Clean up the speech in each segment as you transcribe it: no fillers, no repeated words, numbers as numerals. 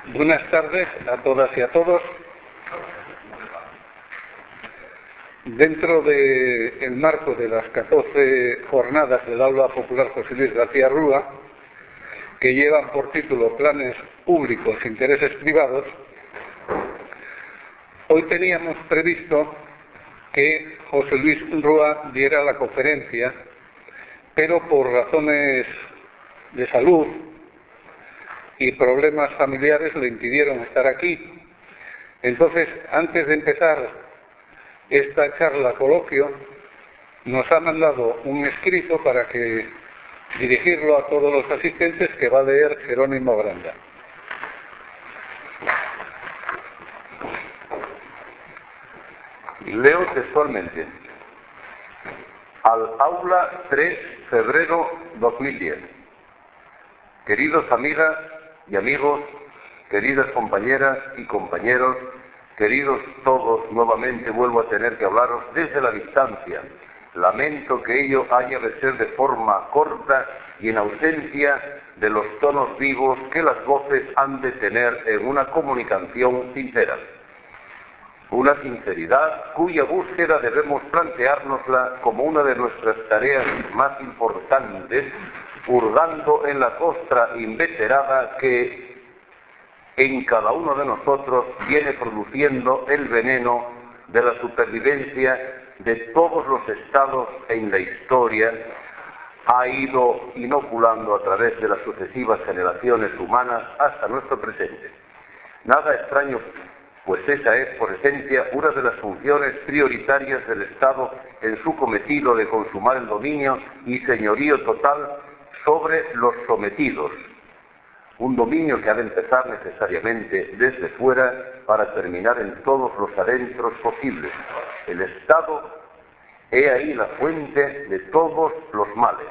Buenas tardes a todas y a todos. Dentro del marco de las 14 jornadas del Aula Popular José Luis García Rúa, que llevan por título Planes Públicos, Intereses Privados, hoy teníamos previsto que José Luis Rúa diera la conferencia, pero por razones de salud y problemas familiares le impidieron estar aquí. Entonces, antes de empezar esta charla coloquio, nos ha mandado un escrito para que dirigirlo a todos los asistentes, que va a leer Jerónimo Granda. Leo textualmente. Al aula 3 febrero 2010. Queridos amigas y amigos, queridas compañeras y compañeros, queridos todos, nuevamente vuelvo a tener que hablaros desde la distancia. Lamento que ello haya de ser de forma corta y en ausencia de los tonos vivos que las voces han de tener en una comunicación sincera. Una sinceridad cuya búsqueda debemos planteárnosla como una de nuestras tareas más importantes, hurgando en la costra inveterada que en cada uno de nosotros viene produciendo el veneno de la supervivencia de todos los estados en la historia, ha ido inoculando a través de las sucesivas generaciones humanas hasta nuestro presente. Nada extraño, pues esa es, por esencia, una de las funciones prioritarias del Estado en su cometido de consumar el dominio y señorío total sobre los sometidos. Un dominio que ha de empezar necesariamente desde fuera para terminar en todos los adentros posibles. El Estado, he ahí la fuente de todos los males.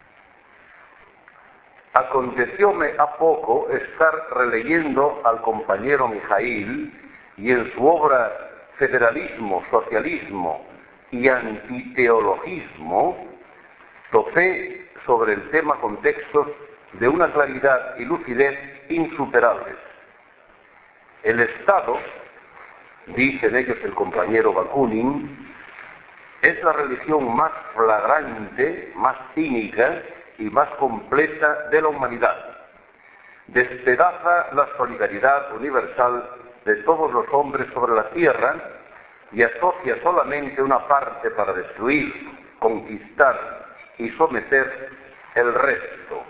Acontecióme a poco estar releyendo al compañero Mijaíl y en su obra Federalismo, Socialismo y Antiteologismo topé sobre el tema contextos de una claridad y lucidez insuperables. El Estado, dice en ellos el compañero Bakunin, es la religión más flagrante, más cínica y más completa de la humanidad. Despedaza la solidaridad universal de todos los hombres sobre la tierra y asocia solamente una parte para destruir, conquistar y someter el resto.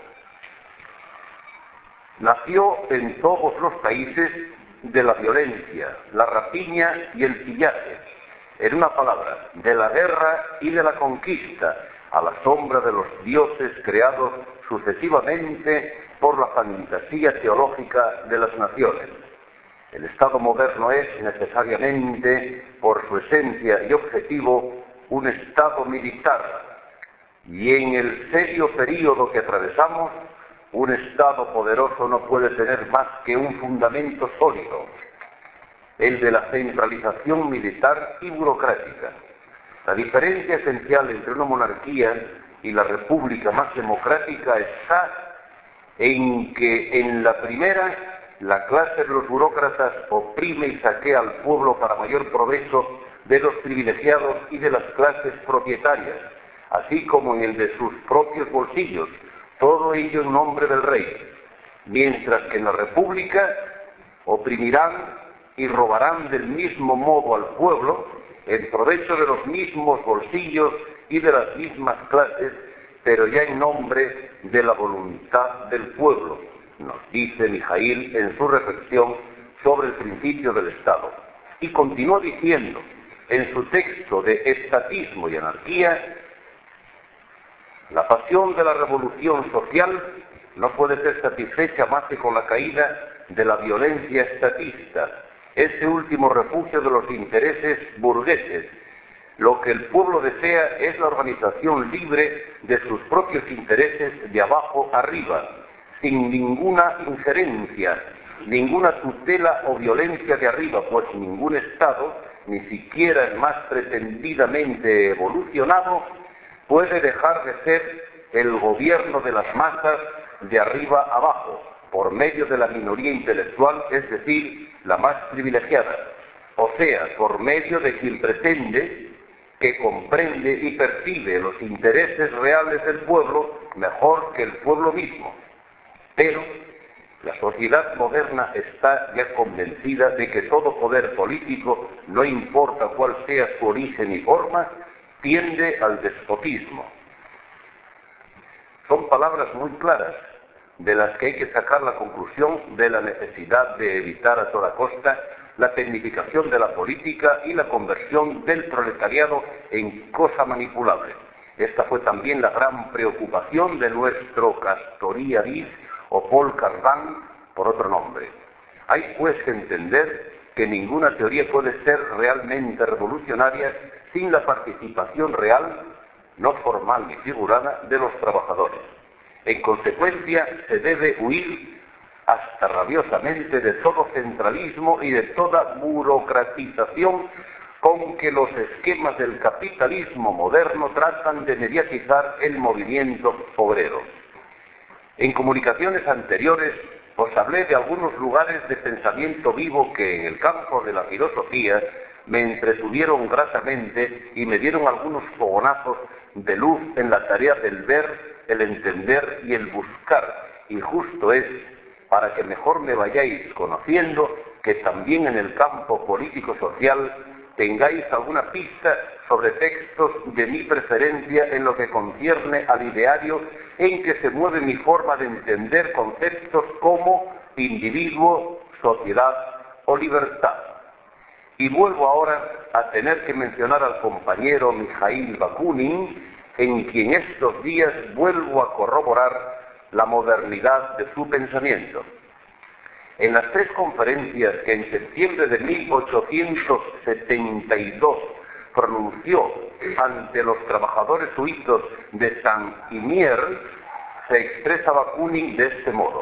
Nació en todos los países de la violencia, la rapiña y el pillaje, en una palabra, de la guerra y de la conquista, a la sombra de los dioses creados sucesivamente por la fantasía teológica de las naciones. El Estado moderno es necesariamente, por su esencia y objetivo, un Estado militar, y en el serio período que atravesamos, un Estado poderoso no puede tener más que un fundamento sólido, el de la centralización militar y burocrática. La diferencia esencial entre una monarquía y la república más democrática está en que en la primera la clase de los burócratas oprime y saquea al pueblo para mayor provecho de los privilegiados y de las clases propietarias, así como en el de sus propios bolsillos, todo ello en nombre del rey, mientras que en la república oprimirán y robarán del mismo modo al pueblo en provecho de los mismos bolsillos y de las mismas clases, pero ya en nombre de la voluntad del pueblo, nos dice Mijaíl en su reflexión sobre el principio del Estado. Y continúa diciendo en su texto de Estatismo y Anarquía: la pasión de la revolución social no puede ser satisfecha más que con la caída de la violencia estatista, ese último refugio de los intereses burgueses. Lo que el pueblo desea es la organización libre de sus propios intereses de abajo arriba, sin ninguna injerencia, ninguna tutela o violencia de arriba, pues ningún Estado, ni siquiera el más pretendidamente evolucionado, puede dejar de ser el gobierno de las masas de arriba abajo, por medio de la minoría intelectual, es decir, la más privilegiada, o sea, por medio de quien pretende que comprende y percibe los intereses reales del pueblo mejor que el pueblo mismo. Pero la sociedad moderna está ya convencida de que todo poder político, no importa cuál sea su origen y forma, tiende al despotismo. Son palabras muy claras, de las que hay que sacar la conclusión de la necesidad de evitar a toda costa la tecnificación de la política y la conversión del proletariado en cosa manipulable. Esta fue también la gran preocupación de nuestro Castoriadis o Paul Carbán, por otro nombre. Hay pues que entender que ninguna teoría puede ser realmente revolucionaria sin la participación real, no formal ni figurada, de los trabajadores. En consecuencia, se debe huir hasta rabiosamente de todo centralismo y de toda burocratización con que los esquemas del capitalismo moderno tratan de mediatizar el movimiento obrero. En comunicaciones anteriores os hablé de algunos lugares de pensamiento vivo que en el campo de la filosofía me entretuvieron gratamente y me dieron algunos fogonazos de luz en la tarea del ver, el entender y el buscar, y justo es para que mejor me vayáis conociendo que también en el campo político-social tengáis alguna pista sobre textos de mi preferencia en lo que concierne al ideario en que se mueve mi forma de entender conceptos como individuo, sociedad o libertad. Y vuelvo ahora a tener que mencionar al compañero Mijaíl Bakunin, en quien estos días vuelvo a corroborar la modernidad de su pensamiento. En las 3 conferencias que en septiembre de 1872 pronunció ante los trabajadores suizos de Saint-Imier, se expresa Bakunin de este modo: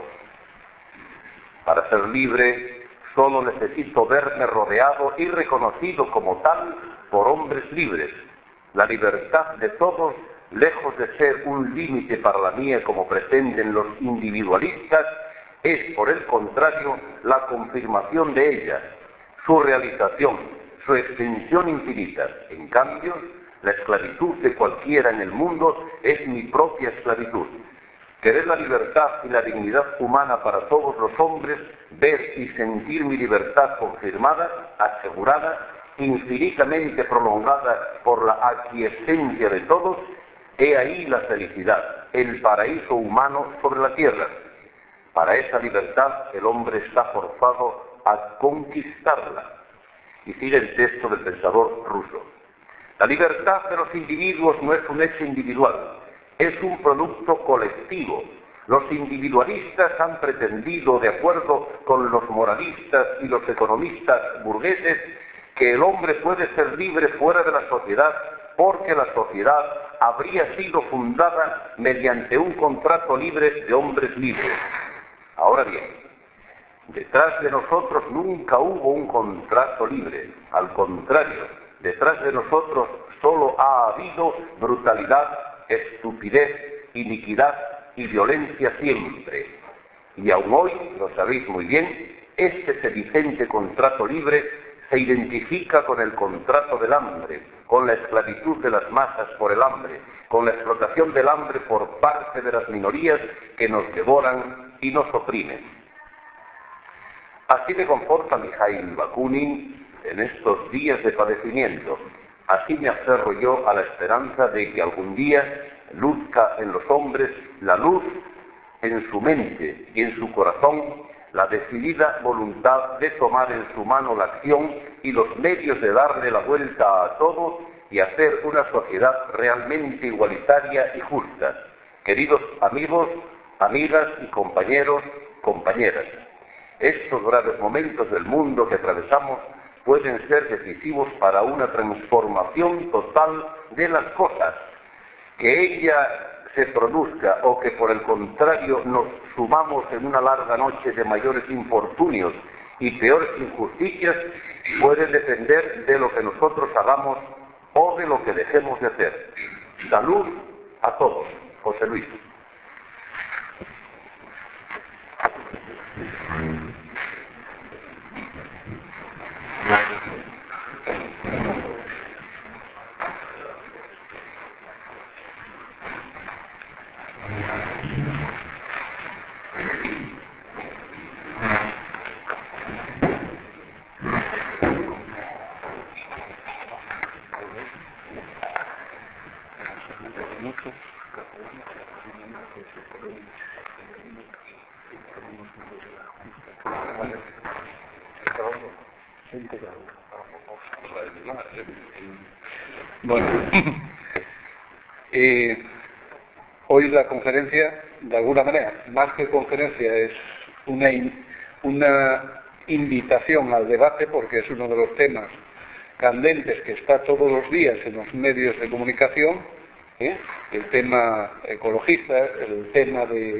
para ser libre, solo necesito verme rodeado y reconocido como tal por hombres libres. La libertad de todos, lejos de ser un límite para la mía como pretenden los individualistas, es por el contrario la confirmación de ella, su realización, su extensión infinita. En cambio, la esclavitud de cualquiera en el mundo es mi propia esclavitud. Querer la libertad y la dignidad humana para todos los hombres, ver y sentir mi libertad confirmada, asegurada, infinitamente prolongada por la aquiescencia de todos, he ahí la felicidad, el paraíso humano sobre la tierra. Para esa libertad el hombre está forzado a conquistarla. Y sigue el texto del pensador ruso. La libertad de los individuos no es un hecho individual, es un producto colectivo. Los individualistas han pretendido, de acuerdo con los moralistas y los economistas burgueses, que el hombre puede ser libre fuera de la sociedad porque la sociedad habría sido fundada mediante un contrato libre de hombres libres. Ahora bien, detrás de nosotros nunca hubo un contrato libre. Al contrario, detrás de nosotros solo ha habido brutalidad, estupidez, iniquidad y violencia siempre. Y aún hoy, lo sabéis muy bien, este sedicente contrato libre se identifica con el contrato del hambre, con la esclavitud de las masas por el hambre, con la explotación del hambre por parte de las minorías que nos devoran y nos oprimen. Así me conforta Mijaíl Bakunin en estos días de padecimiento. Así me aferro yo a la esperanza de que algún día luzca en los hombres la luz en su mente y en su corazón, la decidida voluntad de tomar en su mano la acción y los medios de darle la vuelta a todo y hacer una sociedad realmente igualitaria y justa. Queridos amigos, amigas y compañeros, compañeras, estos graves momentos del mundo que atravesamos pueden ser decisivos para una transformación total de las cosas. Que ella se produzca o que por el contrario nos sumamos en una larga noche de mayores infortunios y peores injusticias puede depender de lo que nosotros hagamos o de lo que dejemos de hacer. Salud a todos. José Luis. Bueno, hoy la conferencia, de alguna manera, más que conferencia, es una invitación al debate, porque es uno de los temas candentes que está todos los días en los medios de comunicación, el tema ecologista, el tema de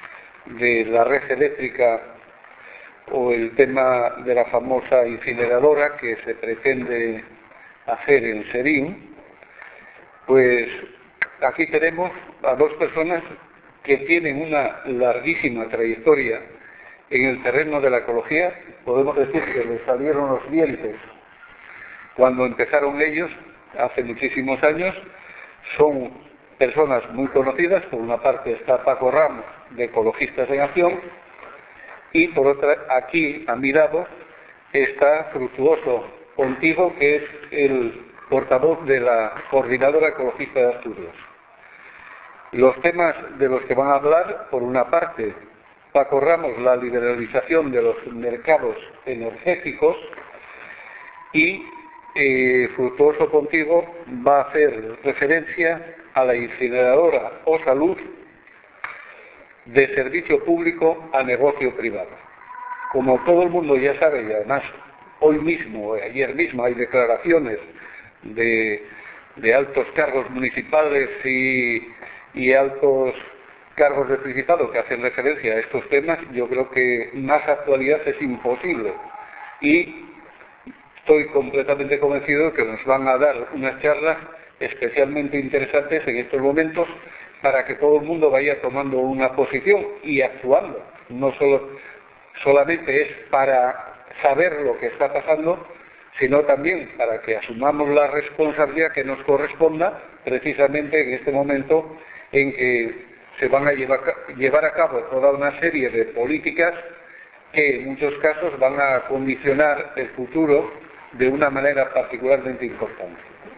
la red eléctrica o el tema de la famosa incineradora que se pretende hacer en Serín. Pues aquí tenemos a dos personas que tienen una larguísima trayectoria en el terreno de la ecología. Podemos decir que les salieron los dientes cuando empezaron ellos, hace muchísimos años. Son personas muy conocidas. Por una parte está Paco Ramos, de Ecologistas en Acción, y por otra, aquí a mi lado, está Fructuoso Pontigo, que es el portavoz de la Coordinadora Ecologista de Asturias. Los temas de los que van a hablar, por una parte, Paco Ramos, la liberalización de los mercados energéticos, y Fructuoso Pontigo va a hacer referencia a la incineradora O Salud, de servicio público a negocio privado. Como todo el mundo ya sabe, y además hoy mismo, ayer mismo, hay declaraciones de altos cargos municipales y altos cargos de Principado que hacen referencia a estos temas. Yo creo que más actualidad es imposible. Y estoy completamente convencido de que nos van a dar unas charlas especialmente interesantes en estos momentos, para que todo el mundo vaya tomando una posición y actuando. No solamente es para saber lo que está pasando, sino también para que asumamos la responsabilidad que nos corresponda, precisamente en este momento en que se van a llevar a cabo toda una serie de políticas que en muchos casos van a condicionar el futuro de una manera particularmente importante.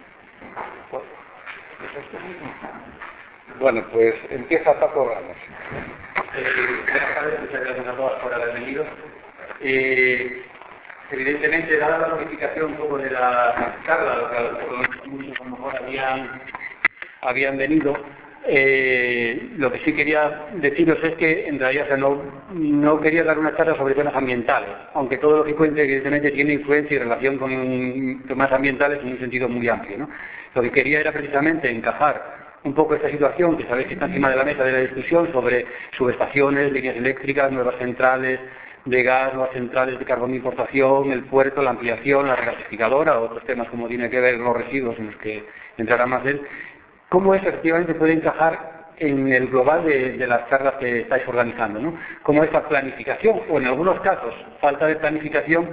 Bueno, pues empieza Paco Ramos. Buenas tardes, muchas gracias a todos por haber venido. Evidentemente, dada la notificación un poco de la charla, lo que muchos a lo mejor habían venido, lo que sí quería deciros es que en realidad no quería dar una charla sobre temas ambientales, aunque todo lo que cuente evidentemente tiene influencia y relación con temas ambientales en un sentido muy amplio, ¿no? Lo que quería era precisamente encajar un poco esta situación que sabéis que está encima de la mesa de la discusión sobre subestaciones, líneas eléctricas, nuevas centrales de gas, nuevas centrales de carbón de importación, el puerto, la ampliación, la regasificadora, otros temas como tiene que ver los residuos en los que entrará más él. ¿Cómo eso efectivamente puede encajar en el global de las charlas que estáis organizando, ¿no? Cómo esa planificación, o en algunos casos falta de planificación,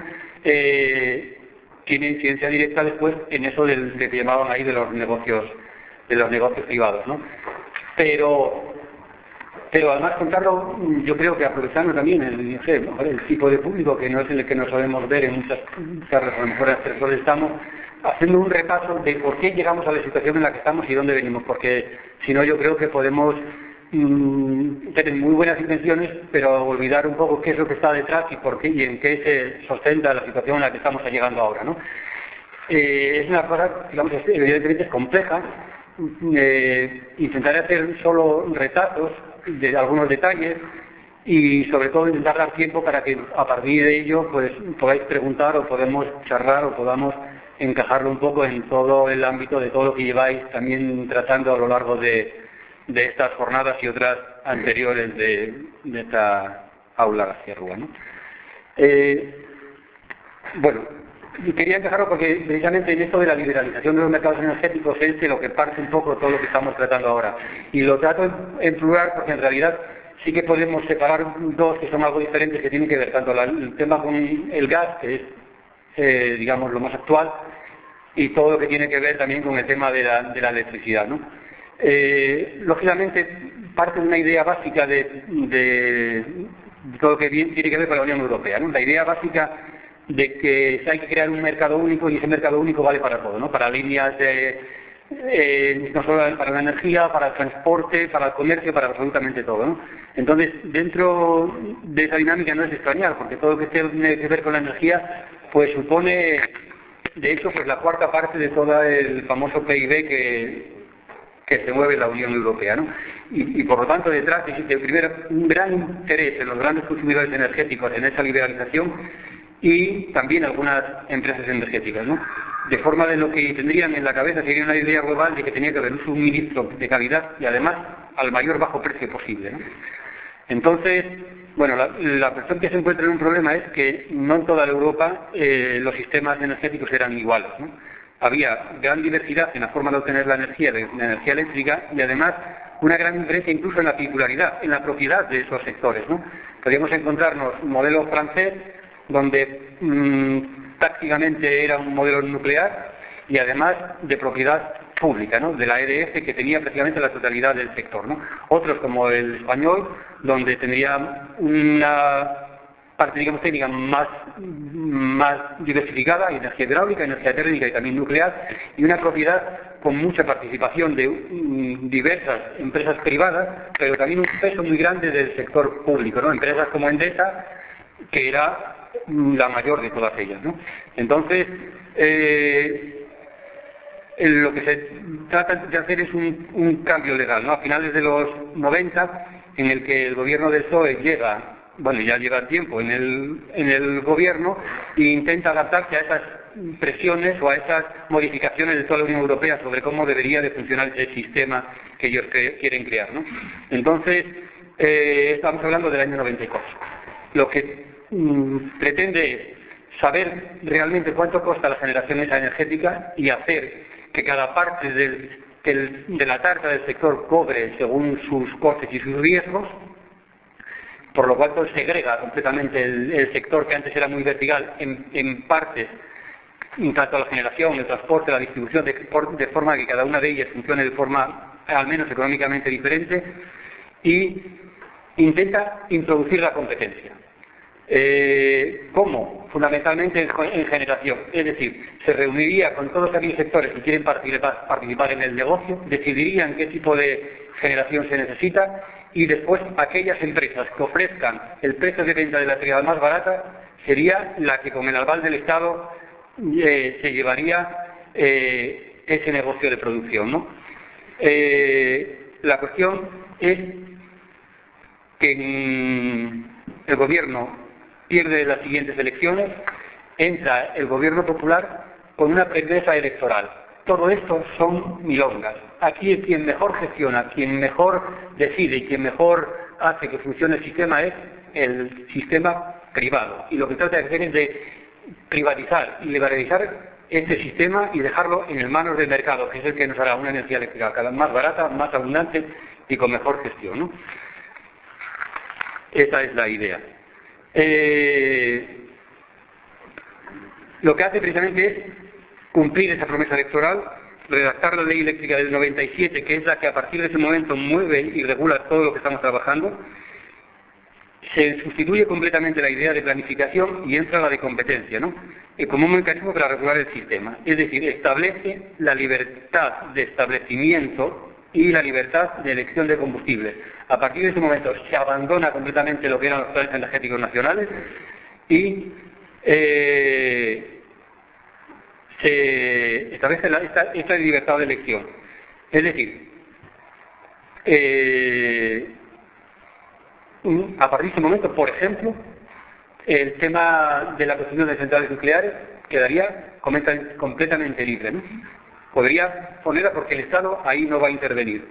tiene incidencia directa después en eso del que llamaban ahí de los negocios privados, ¿no? Pero además contarlo, yo creo que aprovechando también el tipo de público que no es el que nos solemos ver en muchas charlas, a lo mejor a las que estamos, haciendo un repaso de por qué llegamos a la situación en la que estamos y dónde venimos, porque si no yo creo que podemos tener muy buenas intenciones, pero olvidar un poco qué es lo que está detrás y por qué y en qué se sustenta la situación en la que estamos llegando ahora, ¿no? Es una cosa, digamos, evidentemente es compleja. Intentaré hacer solo retazos de algunos detalles y sobre todo intentar dar tiempo para que a partir de ello pues podáis preguntar o podemos charlar o podamos encajarlo un poco en todo el ámbito de todo lo que lleváis también tratando a lo largo de estas jornadas y otras anteriores de esta aula García Rúa, ¿no? Bueno, y quería encajarlo porque precisamente en esto de la liberalización de los mercados energéticos es de lo que parte un poco todo lo que estamos tratando ahora. Y lo trato en plural porque en realidad sí que podemos separar dos que son algo diferentes, que tienen que ver tanto el tema con el gas, que es digamos lo más actual, y todo lo que tiene que ver también con el tema de la electricidad, ¿no? Lógicamente parte de una idea básica de todo lo que tiene que ver con la Unión Europea, ¿no? La idea básica de que hay que crear un mercado único y ese mercado único vale para todo, ¿no? Para líneas no solo para la energía, para el transporte, para el comercio, para absolutamente todo, ¿no? Entonces, dentro de esa dinámica no es extrañar, porque todo lo que tiene que ver con la energía, pues supone, de hecho, pues la cuarta parte de todo el famoso PIB que se mueve en la Unión Europea, ¿no? Y por lo tanto, detrás existe primero un gran interés en los grandes consumidores energéticos en esa liberalización y también algunas empresas energéticas, ¿no? De forma de lo que tendrían en la cabeza sería una idea global de que tenía que haber un suministro de calidad y además al mayor bajo precio posible, ¿no? Entonces, bueno, la cuestión que se encuentra en un problema es que no en toda Europa los sistemas energéticos eran iguales, ¿no? Había gran diversidad en la forma de obtener la energía eléctrica y además una gran diferencia incluso en la titularidad, en la propiedad de esos sectores, ¿no? Podríamos encontrarnos un modelo francés donde tácticamente era un modelo nuclear y además de propiedad pública, ¿no? De la EDF, que tenía prácticamente la totalidad del sector, ¿no? Otros como el español, donde tendría una parte, digamos, técnica más diversificada, energía hidráulica, energía térmica y también nuclear, y una propiedad con mucha participación de diversas empresas privadas, pero también un peso muy grande del sector público, ¿no? Empresas como Endesa, que era la mayor de todas ellas, ¿no? Entonces, lo que se trata de hacer es un cambio legal, ¿no? A finales de los 90, en el que el gobierno del PSOE llega, bueno, ya lleva tiempo en el gobierno e intenta adaptarse a esas presiones o a esas modificaciones de toda la Unión Europea sobre cómo debería de funcionar ese sistema que ellos quieren crear, ¿no? Entonces, estamos hablando del año 94. Lo que pretende saber realmente cuánto cuesta la generación esa energética y hacer que cada parte de la tarta del sector cobre según sus costes y sus riesgos, por lo cual segrega completamente el sector que antes era muy vertical en partes, en tanto a la generación, el transporte, la distribución, de forma que cada una de ellas funcione de forma al menos económicamente diferente, y intenta introducir la competencia. ¿Cómo? Fundamentalmente en generación, es decir, se reuniría con todos aquellos sectores que quieren participar en el negocio, decidirían qué tipo de generación se necesita y después aquellas empresas que ofrezcan el precio de venta de la electricidad más barata sería la que con el aval del Estado se llevaría ese negocio de producción, ¿no? La cuestión es que el gobierno pierde las siguientes elecciones, entra el gobierno popular con una promesa electoral. Todo esto son milongas. Aquí quien mejor gestiona, quien mejor decide y quien mejor hace que funcione el sistema es el sistema privado. Y lo que trata de hacer es de privatizar y liberalizar este sistema y dejarlo en manos del mercado, que es el que nos hará una energía eléctrica cada vez más barata, más abundante y con mejor gestión, ¿no? Esa es la idea. Lo que hace precisamente es cumplir esa promesa electoral, redactar la ley eléctrica del 97, que es la que a partir de ese momento mueve y regula todo lo que estamos trabajando. Se sustituye completamente la idea de planificación y entra la de competencia, ¿no? Como un mecanismo para regular el sistema. Es decir, establece la libertad de establecimiento y la libertad de elección de combustibles. A partir de ese momento se abandona completamente lo que eran los planes energéticos nacionales y se establece esta libertad de elección. Es decir, a partir de ese momento, por ejemplo, el tema de la construcción de centrales nucleares quedaría completamente libre, ¿no? Podría ponerla porque el Estado ahí no va a intervenir.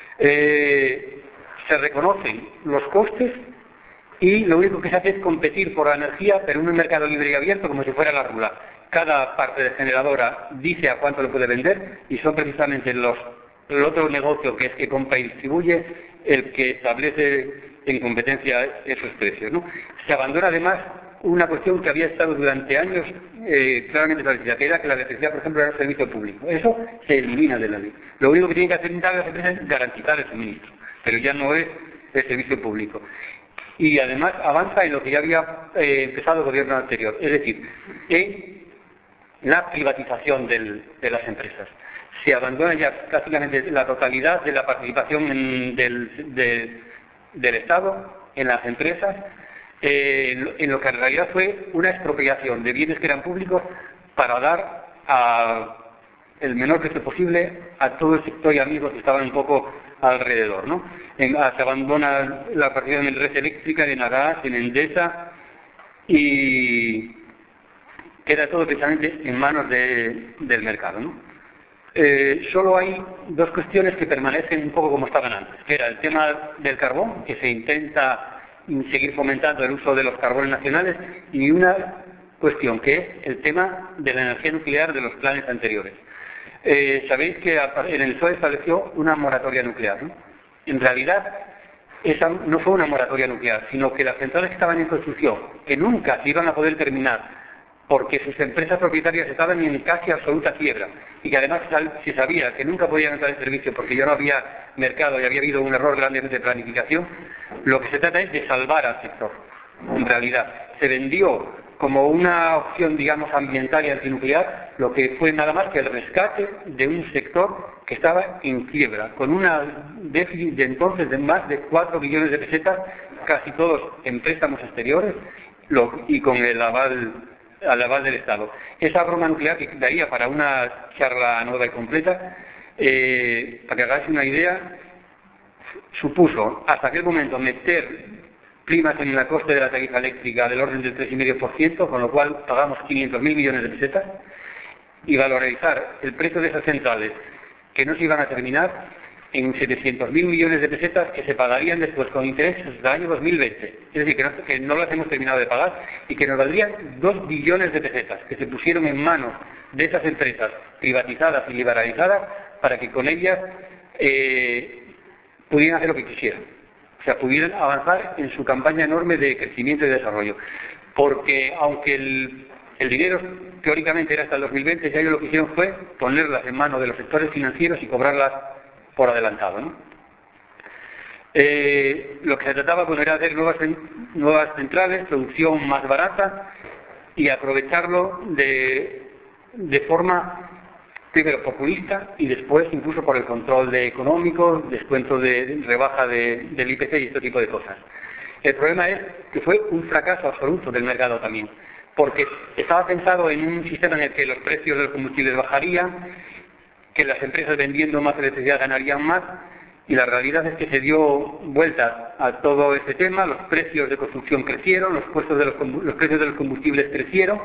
Se reconocen los costes y lo único que se hace es competir por la energía, pero en un mercado libre y abierto como si fuera la rula. Cada parte de generadora dice a cuánto lo puede vender y son precisamente el otro negocio, que es que compra y distribuye, el que establece en competencia esos precios, ¿no? Se abandona además una cuestión que había estado durante años claramente establecida, que era que la electricidad, por ejemplo, era un servicio público. Eso se elimina de la ley. Lo único que tienen que hacer las empresas es garantizar el suministro, pero ya no es el servicio público. Y además avanza en lo que ya había empezado el gobierno anterior, es decir, en la privatización de las empresas. se abandona ya prácticamente la totalidad de la participación del Estado en las empresas, en lo que en realidad fue una expropiación de bienes que eran públicos para dar el menor precio posible a todo el sector y amigos que estaban un poco alrededor, ¿no? Se abandona la participación en red eléctrica, en Agas, en Endesa, y queda todo precisamente en manos del mercado, ¿no? Solo hay dos cuestiones que permanecen un poco como estaban antes, que era el tema del carbón, que se intenta seguir fomentando el uso de los carbones nacionales, y una cuestión que es el tema de la energía nuclear de los planes anteriores. Sabéis que en el PSOE estableció una moratoria nuclear, ¿no? En realidad, esa no fue una moratoria nuclear, sino que las centrales que estaban en construcción, que nunca se iban a poder terminar, porque sus empresas propietarias estaban en casi absoluta quiebra, y que además se sabía que nunca podían entrar en servicio porque ya no había mercado y había habido un error grande de planificación, lo que se trata es de salvar al sector. En realidad, se vendió como una opción, digamos, ambiental y antinuclear, lo que fue nada más que el rescate de un sector que estaba en quiebra, con una déficit de entonces de más de 4 billones de pesetas, casi todos en préstamos exteriores, y con el aval del Estado. Esa broma nuclear, que daría para una charla nueva y completa, para que hagáis una idea, supuso hasta aquel momento meter primas en el coste de la tarifa eléctrica del orden del 3,5%, con lo cual pagamos 500.000 millones de pesetas, y valorizar el precio de esas centrales que no se iban a terminar en 700.000 millones de pesetas que se pagarían después con intereses hasta el año 2020. Es decir, que no las hemos terminado de pagar y que nos valdrían 2 billones de pesetas que se pusieron en manos de esas empresas privatizadas y liberalizadas para que con ellas pudieran hacer lo que quisieran. O sea, pudieran avanzar en su campaña enorme de crecimiento y desarrollo. Porque aunque el dinero teóricamente era hasta el 2020, ya ellos lo que hicieron fue ponerlas en manos de los sectores financieros y cobrarlas por adelantado, ¿no? Lo que se trataba, bueno, era hacer nuevas centrales, producción más barata y aprovecharlo de forma primero populista y después incluso por el control económico, descuento de rebaja del IPC y este tipo de cosas. El problema es que fue un fracaso absoluto del mercado también, porque estaba pensado en un sistema en el que los precios de los combustibles bajarían, que las empresas vendiendo más electricidad ganarían más, y la realidad es que se dio vuelta a todo este tema, los precios de construcción crecieron, los precios de los combustibles crecieron,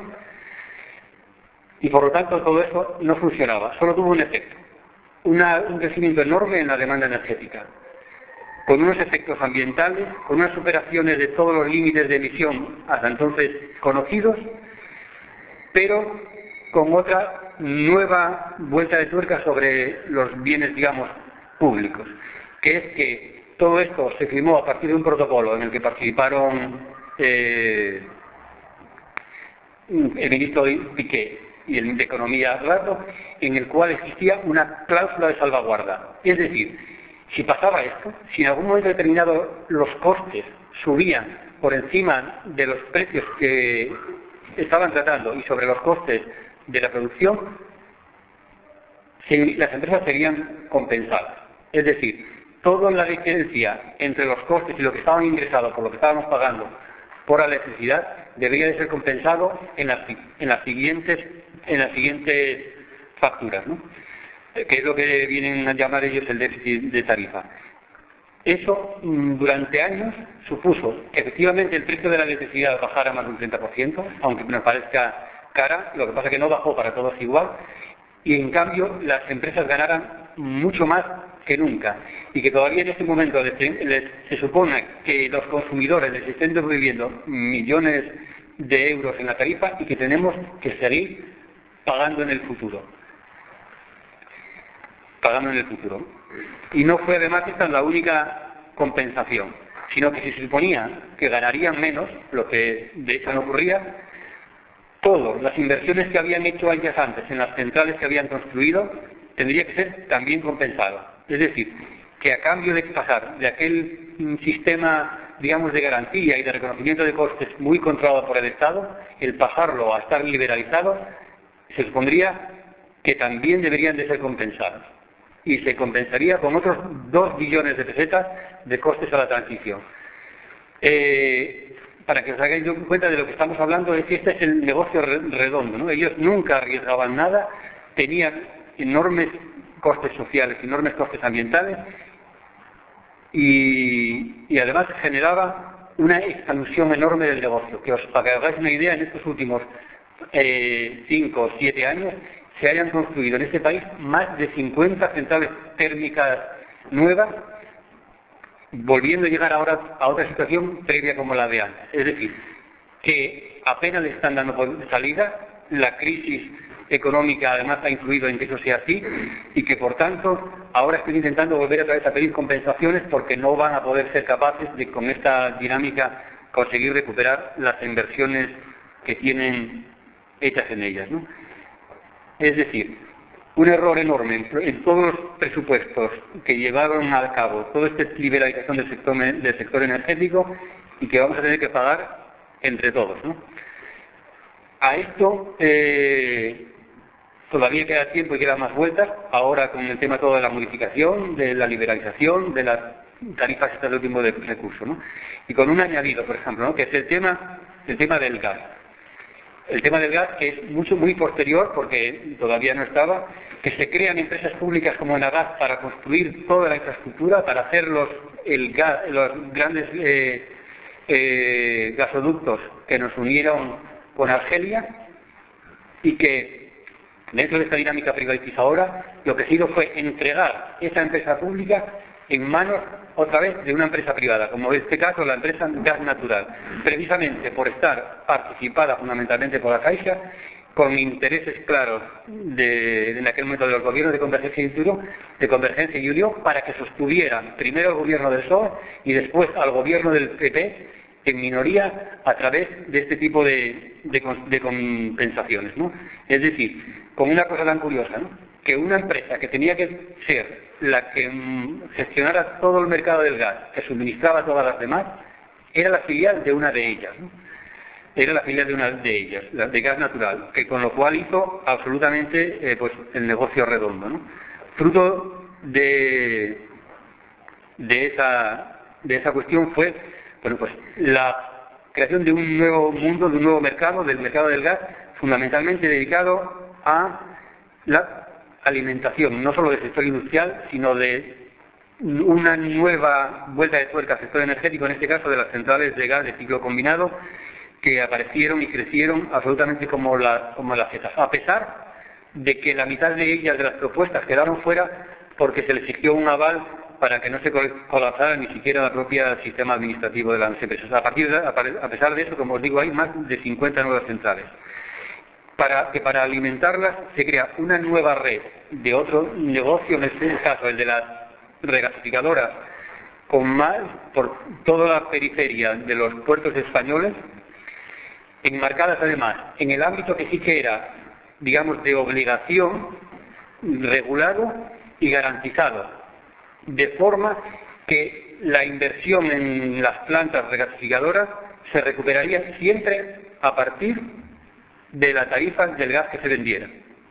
y por lo tanto todo eso no funcionaba, solo tuvo un efecto, un crecimiento enorme en la demanda energética, con unos efectos ambientales, con unas superaciones de todos los límites de emisión hasta entonces conocidos, pero con otra nueva vuelta de tuerca sobre los bienes, digamos, públicos, que es que todo esto se firmó a partir de un protocolo en el que participaron el ministro Piqué y el de Economía Rato, en el cual existía una cláusula de salvaguarda. Es decir, si pasaba esto, si en algún momento determinado los costes subían por encima de los precios que estaban tratando y sobre los costes de la producción, las empresas serían compensadas. Es decir, toda la diferencia entre los costes y lo que estaban ingresados por lo que estábamos pagando por la electricidad debería de ser compensado en las siguientes facturas, ¿no? Que es lo que vienen a llamar ellos el déficit de tarifa. Eso durante años supuso que efectivamente el precio de la electricidad bajara más de un 30%, aunque nos parezca cara, lo que pasa es que no bajó para todos igual, y en cambio las empresas ganaran mucho más que nunca, y que todavía en este momento se supone que los consumidores les estén devolviendo millones de euros en la tarifa y que tenemos que seguir pagando en el futuro. Y no fue además esta la única compensación, sino que si se suponía que ganarían menos, lo que de hecho no ocurría, todas las inversiones que habían hecho años antes en las centrales que habían construido tendría que ser también compensado. Es decir, que a cambio de pasar de aquel sistema, digamos, de garantía y de reconocimiento de costes muy controlado por el Estado, el pasarlo a estar liberalizado, se supondría que también deberían de ser compensados. Y se compensaría con otros 2 billones de pesetas de costes a la transición. Para que os hagáis cuenta de lo que estamos hablando, es que este es el negocio redondo, ¿no? Ellos nunca arriesgaban nada, tenían enormes costes sociales, enormes costes ambientales, y además generaba una expansión enorme del negocio. Para que os hagáis una idea, en estos últimos 5 o 7 años se hayan construido en este país más de 50 centrales térmicas nuevas, volviendo a llegar ahora a otra situación previa como la de antes. Es decir, que apenas le están dando salida, la crisis económica además ha influido en que eso sea así, y que por tanto ahora están intentando volver otra vez a pedir compensaciones porque no van a poder ser capaces de, con esta dinámica, conseguir recuperar las inversiones que tienen hechas en ellas, ¿no? Es decir, un error enorme en todos los presupuestos que llevaron a cabo toda esta liberalización del sector energético, y que vamos a tener que pagar entre todos, ¿no? A esto todavía queda tiempo y quedan más vueltas, ahora con el tema todo de la modificación, de la liberalización, de las tarifas hasta el último recurso, ¿no? Y con un añadido, por ejemplo, ¿no?, que es el tema del gas. El tema del gas, que es muy posterior, porque todavía no estaba, que se crean empresas públicas como Enagas para construir toda la infraestructura, para hacer los grandes gasoductos que nos unieron con Argelia, y que dentro de esta dinámica privatizadora lo que se hizo fue entregar esa empresa pública en manos otra vez de una empresa privada, como en este caso la empresa Gas Natural, precisamente por estar participada fundamentalmente por la Caixa, con intereses claros en aquel momento de los gobiernos de Convergencia y Unión, para que sostuvieran primero al gobierno del PSOE y después al gobierno del PP en minoría a través de este tipo de compensaciones, ¿no? Es decir, con una cosa tan curiosa, ¿no?, que una empresa que tenía que ser la que gestionara todo el mercado del gas, que suministraba a todas las demás, era la filial de una de ellas, ¿no? Era la filial de una de ellas, la de Gas Natural, que con lo cual hizo absolutamente pues el negocio redondo, ¿no? Fruto de esa cuestión fue, bueno, pues la creación de un nuevo mundo, de un nuevo mercado, del mercado del gas, fundamentalmente dedicado a la alimentación, no solo del sector industrial, sino de una nueva vuelta de tuerca al sector energético, en este caso de las centrales de gas de ciclo combinado, que aparecieron y crecieron absolutamente como las setas, a pesar de que la mitad de ellas, de las propuestas, quedaron fuera porque se les exigió un aval para que no se colapsara ni siquiera el propio sistema administrativo de las empresas. A pesar de eso, como os digo, hay más de 50 nuevas centrales. Para alimentarlas se crea una nueva red de otro negocio, en este caso el de las regasificadoras, con más por toda la periferia de los puertos españoles, enmarcadas además en el ámbito que sí que era, digamos, de obligación, regulado y garantizado, de forma que la inversión en las plantas regasificadoras se recuperaría siempre a partir de la tarifa del gas que se vendiera.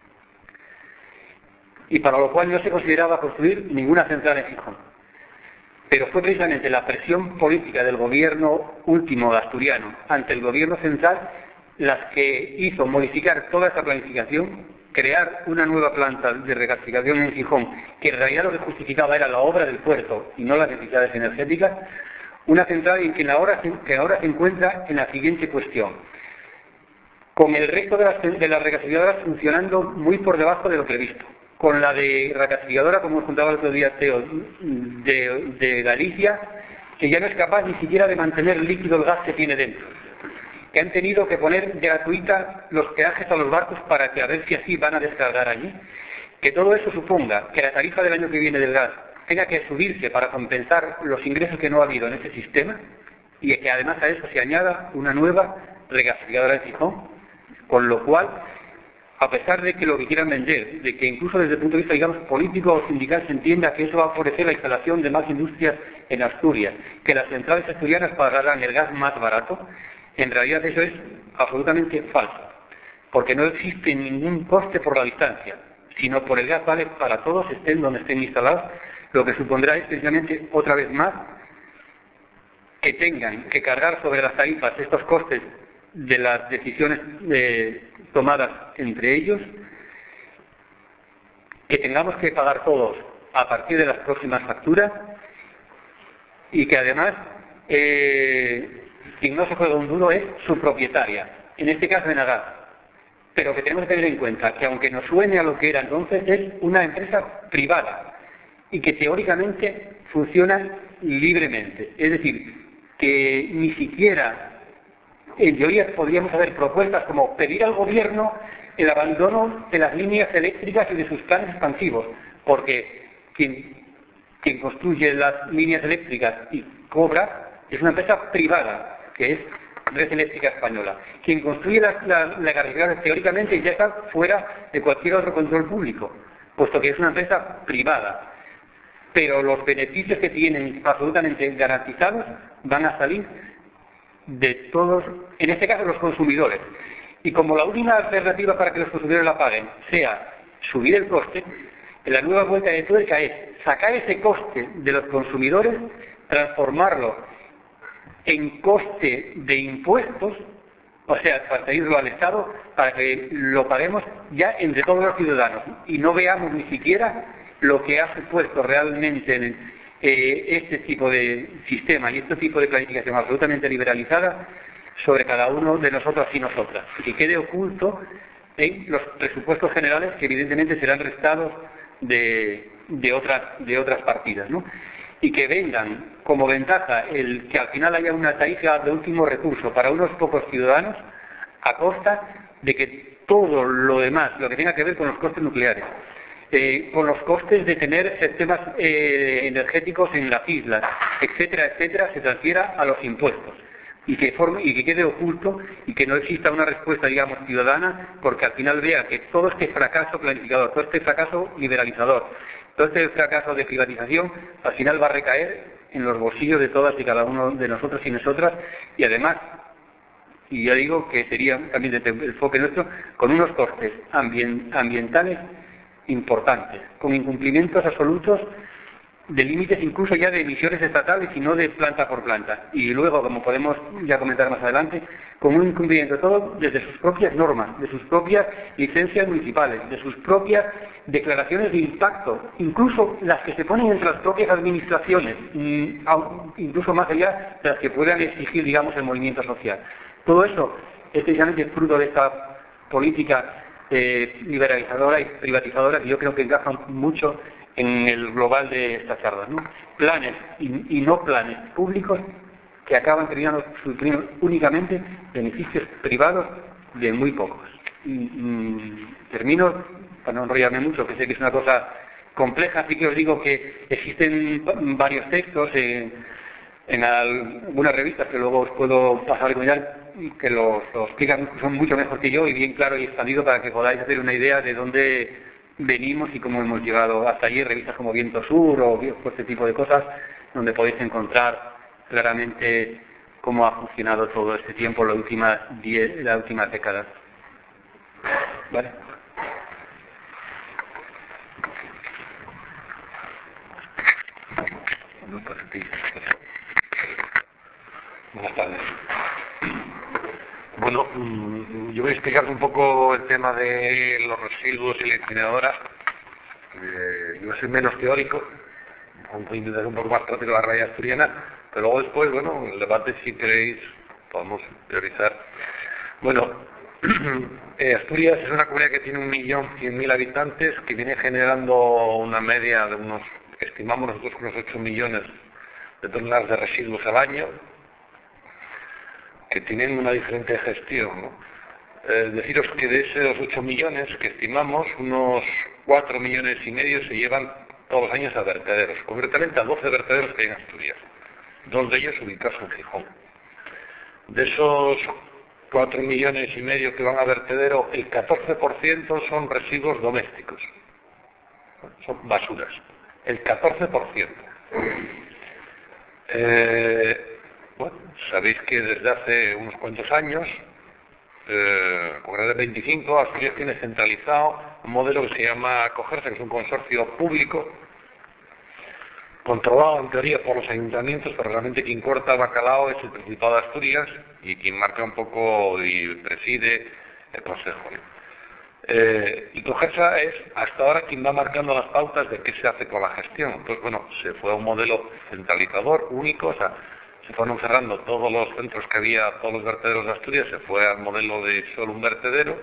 Y para lo cual no se consideraba construir ninguna central en Gijón. Pero fue precisamente la presión política del gobierno último asturiano ante el gobierno central las que hizo modificar toda esa planificación, crear una nueva planta de regasificación en Gijón, que en realidad lo que justificaba era la obra del puerto y no las necesidades energéticas, una central que ahora se encuentra en la siguiente cuestión: con el resto de las regasificadoras funcionando muy por debajo de lo previsto, con la de regasificadora, como os contaba el otro día Teo, de Galicia, que ya no es capaz ni siquiera de mantener líquido el gas que tiene dentro, que han tenido que poner gratuita los peajes a los barcos para que a ver si así van a descargar allí. Que todo eso suponga que la tarifa del año que viene del gas tenga que subirse para compensar los ingresos que no ha habido en este sistema, y que además a eso se añada una nueva regasificadora de Gijón, con lo cual, a pesar de que lo que quieran vender, de que incluso desde el punto de vista, digamos, político o sindical se entienda que eso va a favorecer la instalación de más industrias en Asturias, que las centrales asturianas pagarán el gas más barato, en realidad eso es absolutamente falso, porque no existe ningún coste por la distancia. sino por el gas vale para todos, estén donde estén instalados, lo que supondrá es precisamente, otra vez más, que tengan que cargar sobre las tarifas estos costes de las decisiones tomadas entre ellos, que tengamos que pagar todos a partir de las próximas facturas y que además quien no se juega un duro es su propietaria, en este caso Enagás, pero que tenemos que tener en cuenta que aunque nos suene a lo que era entonces, es una empresa privada y que teóricamente funciona libremente, es decir, que ni siquiera en teoría podríamos hacer propuestas como pedir al gobierno el abandono de las líneas eléctricas y de sus planes expansivos, porque quien construye las líneas eléctricas y cobra es una empresa privada, que es Red Eléctrica Española. Quien construye las carreteras teóricamente ya está fuera de cualquier otro control público, puesto que es una empresa privada. Pero los beneficios que tienen absolutamente garantizados van a salir de todos, en este caso los consumidores. Y como la última alternativa para que los consumidores la paguen sea subir el coste, la nueva vuelta de tuerca es sacar ese coste de los consumidores, transformarlo en coste de impuestos, o sea, transferirlo al Estado para que lo paguemos ya entre todos los ciudadanos y no veamos ni siquiera lo que ha supuesto realmente en este tipo de sistema y este tipo de planificación absolutamente liberalizada sobre cada uno de nosotros y nosotras, y que quede oculto en los presupuestos generales que evidentemente serán restados de otras partidas, ¿no? Y que vengan como ventaja el que al final haya una tarifa de último recurso para unos pocos ciudadanos a costa de que todo lo demás, lo que tenga que ver con los costes nucleares, con los costes de tener sistemas energéticos en las islas, etcétera, etcétera, se transfiera a los impuestos y que quede oculto y que no exista una respuesta, digamos, ciudadana, porque al final vea que todo este fracaso planificador, todo este fracaso liberalizador, todo este fracaso de privatización, al final va a recaer en los bolsillos de todas y cada uno de nosotros y nosotras, y además, y ya digo que sería también desde el enfoque nuestro, con unos costes ambientales importantes, con incumplimientos absolutos de límites incluso ya de emisiones estatales y no de planta por planta. Y luego, como podemos ya comentar más adelante, con un incumplimiento todo desde sus propias normas, de sus propias licencias municipales, de sus propias declaraciones de impacto, incluso las que se ponen entre las propias administraciones, incluso más allá de las que puedan exigir, digamos, el movimiento social. Todo eso es precisamente fruto de esta política liberalizadora y privatizadora que yo creo que encaja mucho en el global de estas charlas, ¿no? Planes y no planes públicos que acaban terminando suprimiendo únicamente beneficios privados de muy pocos. Termino, para no enrollarme mucho, que sé que es una cosa compleja, así que os digo que existen varios textos en algunas revistas que luego os puedo pasar a recomendar, que lo explican, son mucho mejor que yo y bien claro y expandido para que podáis hacer una idea de dónde venimos y cómo hemos llegado hasta allí. Revistas como Viento Sur o este tipo de cosas, donde podéis encontrar claramente cómo ha funcionado todo este tiempo, las últimas décadas. ¿Vale? Buenas tardes. Bueno, yo voy a explicar un poco el tema de los residuos y la incineradora. Yo soy menos teórico, voy a intentar un poco más práctico la realidad asturiana, pero luego después, bueno, el debate, si queréis, podemos teorizar. Bueno, Asturias es una comunidad que tiene 1.100.000 habitantes, que viene generando una media de unos, estimamos nosotros, unos 8 millones de toneladas de residuos al año, que tienen una diferente gestión, ¿no? Deciros que de esos 8 millones que estimamos, unos 4,5 millones se llevan todos los años a vertederos, concretamente a 12 vertederos que hay en Asturias, 2 de ellos ubicados en Gijón. De esos 4,5 millones que van a vertedero, el 14% son residuos domésticos, son basuras, el 14%. Bueno, sabéis que desde hace unos cuantos años, concretamente el 25 Asturias tiene centralizado un modelo que se llama Cogersa, que es un consorcio público, controlado en teoría por los ayuntamientos, pero realmente quien corta el bacalao es el Principado de Asturias y quien marca un poco y preside el Consejo. Y Cogersa es hasta ahora quien va marcando las pautas de qué se hace con la gestión. Entonces, bueno, se fue a un modelo centralizador, único, o sea, se fueron cerrando todos los centros que había, todos los vertederos de Asturias, se fue al modelo de solo un vertedero.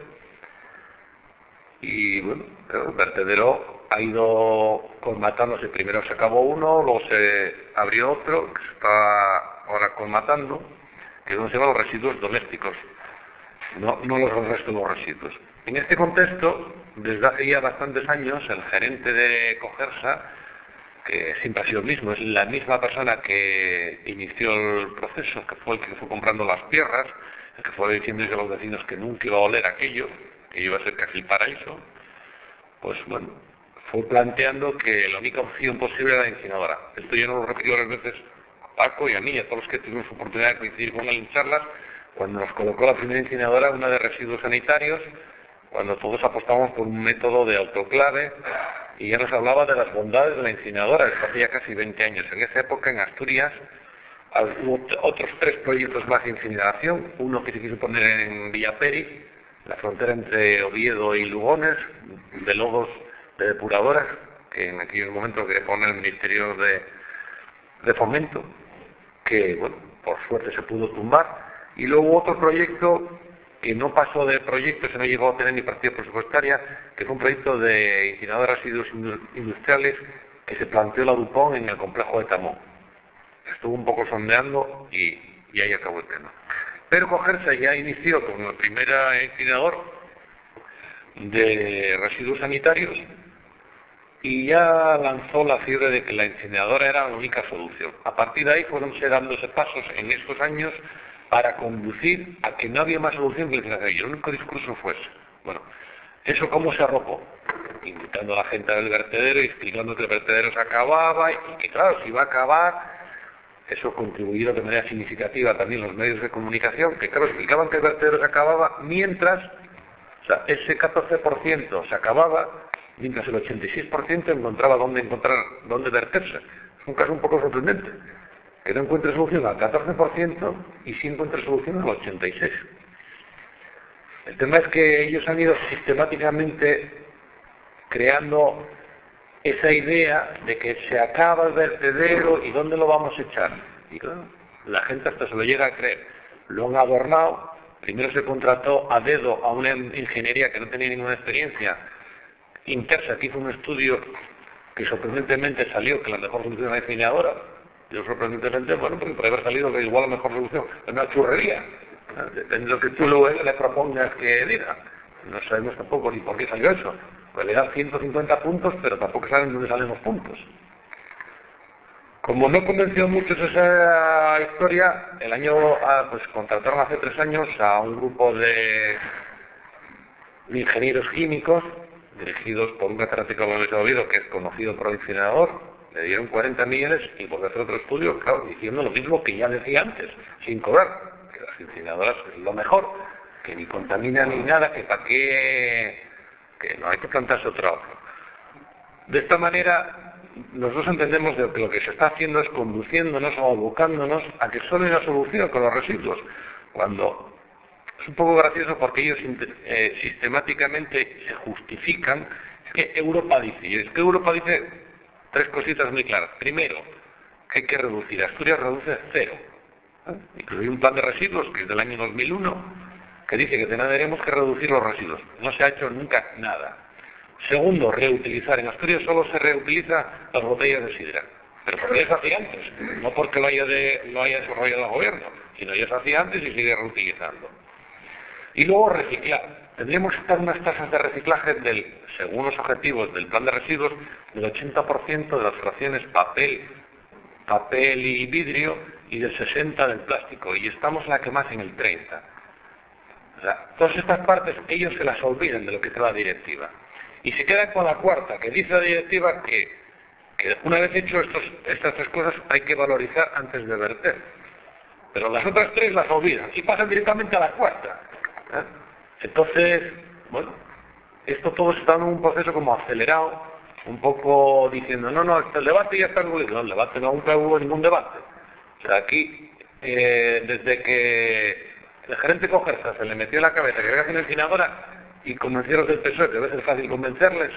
Y bueno, el vertedero ha ido colmatándose. Primero se acabó uno, luego se abrió otro, que se está ahora colmatando, que es donde se llaman los residuos domésticos, no los restos de los residuos. En este contexto, desde hace ya bastantes años, el gerente de Cogersa, que siempre ha sido el mismo, es la misma persona que inició el proceso, que fue el que fue comprando las tierras, el que fue diciendo a los vecinos que nunca iba a oler aquello, que iba a ser casi el paraíso, pues bueno, fue planteando que la única opción posible era la incineradora. Esto yo no lo repetí varias veces a Paco y a mí, y a todos los que tuvimos oportunidad de coincidir con él en charlas, cuando nos colocó la primera incineradora, una de residuos sanitarios, cuando todos apostamos por un método de autoclave, y ya nos hablaba de las bondades de la incineradora. Esto hacía casi 20 años. En esa época, en Asturias, hubo otros 3 proyectos más de incineración, uno que se quiso poner en Villaperi, la frontera entre Oviedo y Lugones, de lodos de depuradoras, que en aquellos momentos quería poner el Ministerio de Fomento, que, bueno, por suerte se pudo tumbar. Y luego otro proyecto que no pasó de proyecto, se no llegó a tener ni partida presupuestaria, que fue un proyecto de incinerador de residuos industriales que se planteó la Dupont en el complejo de Tamón. Estuvo un poco sondeando y ahí acabó el tema. Pero Cogersa ya inició con el primer incinerador de residuos sanitarios y ya lanzó la fiebre de que la incineradora era la única solución. A partir de ahí fueron dándose pasos en estos años para conducir a que no había más solución que la incineradora. Y el único discurso fue ese. Bueno, ¿eso cómo se arropó? Invitando a la gente al vertedero y explicando que el vertedero se acababa y que claro, si iba a acabar. Eso contribuyó de manera significativa también los medios de comunicación, que claro, explicaban que el vertedero se acababa mientras, o sea, ese 14% se acababa, mientras el 86% encontraba dónde verterse. Es un caso un poco sorprendente, que no encuentre solución al 14% y sí encuentre solución al 86%. El tema es que ellos han ido sistemáticamente creando esa idea de que se acaba el vertedero y ¿dónde lo vamos a echar? Y claro, la gente hasta se lo llega a creer. Lo han adornado. Primero se contrató a dedo a una ingeniería que no tenía ninguna experiencia. Intersa, que hizo un estudio que sorprendentemente salió que la mejor solución era la incineradora. Yo sorprendentemente, bueno, porque podría haber salido que igual la mejor solución es una churrería. Depende de lo que tú le propongas que diga. No sabemos tampoco ni por qué salió eso. Pues le dan 150 puntos, pero tampoco saben dónde salen los puntos. Como no convenció mucho esa historia, pues contrataron hace 3 años a un grupo de ingenieros químicos, dirigidos por un catedrático de la Universidad de Oviedo, que es conocido por el incinerador. Le dieron 40 millones y por hacer otro estudio, claro, diciendo lo mismo que ya decía antes, sin cobrar, que las incineradoras es lo mejor, que ni contaminan ni nada, que para qué, que no hay que plantarse otro. De esta manera, nosotros entendemos que lo que se está haciendo es conduciéndonos o abocándonos a que solo hay una solución con los residuos, cuando es un poco gracioso porque ellos sistemáticamente se justifican. Es que Europa dice 3 cositas muy claras. Primero, que hay que reducir. Asturias reduce 0. Incluye un plan de residuos que es del año 2001, que dice que tendremos que reducir los residuos. No se ha hecho nunca nada. Segundo, reutilizar. En Asturias solo se reutiliza las botellas de sidra. Pero porque ya se hacía antes. No porque lo haya desarrollado el gobierno, sino ya se hacía antes y sigue reutilizando. Y luego reciclar. Tendríamos que estar unas tasas de reciclaje según los objetivos del plan de residuos, del 80% de las fracciones papel y vidrio y del 60% del plástico. Y estamos en la que más en el 30%. O sea, todas estas partes ellos se las olvidan de lo que está la directiva. Y se quedan con la cuarta, que dice la directiva que una vez hecho estas 3 cosas hay que valorizar antes de verter. Pero las otras 3 las olvidan y pasan directamente a la cuarta. Entonces, bueno, esto todo se está en un proceso como acelerado, un poco diciendo, no, el debate ya está concluido. No, el debate nunca hubo ningún debate. O sea, aquí, desde que el gerente Cogerza se le metió en la cabeza que era una incineradora y convencieron del PSOE, que debe ser fácil convencerles,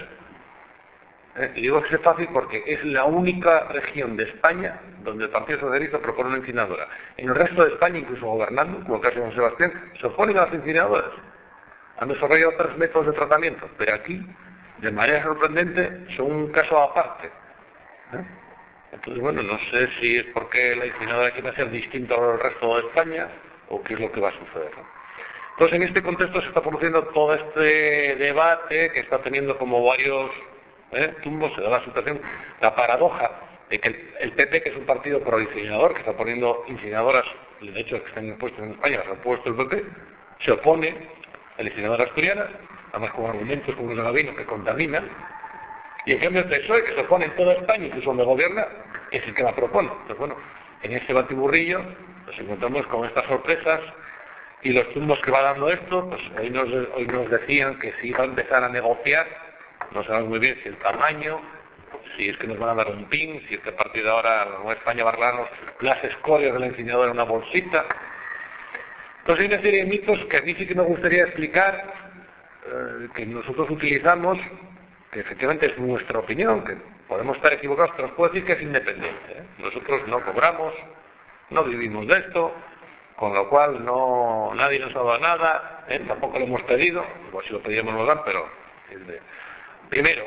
y digo que es fácil porque es la única región de España donde el Partido Socialista propone una incineradora. En el resto de España, incluso gobernando, como el caso de San Sebastián, se oponen a las incineradoras. Han desarrollado 3 métodos de tratamiento, pero aquí, de manera sorprendente, son un caso aparte. Entonces, bueno, no sé si es porque la incineradora quiere ser distinta al resto de España o qué es lo que va a suceder. Entonces, en este contexto se está produciendo todo este debate que está teniendo como varios tumbos. Se da la situación, la paradoja de que el PP, que es un partido pro-incinerador, que está poniendo incineradoras, de hecho que están impuestos en España, se ha puesto el PP, se opone a la incineradora asturiana, además con argumentos como los de Gavino que contaminan, y en cambio el PSOE, que se opone en toda España, incluso donde gobierna, es el que la propone. Entonces, bueno, en ese batiburrillo nos encontramos con estas sorpresas y los tumbos que va dando esto. Pues hoy nos decían que si iba a empezar a negociar, no sabemos muy bien si el tamaño, si es que nos van a dar un pin, si es que a partir de ahora la Nueva España va a regalarnos las escorias de la incineradora en una bolsita. Entonces hay una serie de mitos que a mí sí que me gustaría explicar, que nosotros utilizamos, que efectivamente es nuestra opinión, que podemos estar equivocados, pero os puedo decir que es independiente. Nosotros no cobramos, no vivimos de esto, con lo cual nadie nos ha dado nada, tampoco lo hemos pedido, igual si lo pedíamos nos dan, pero... Primero,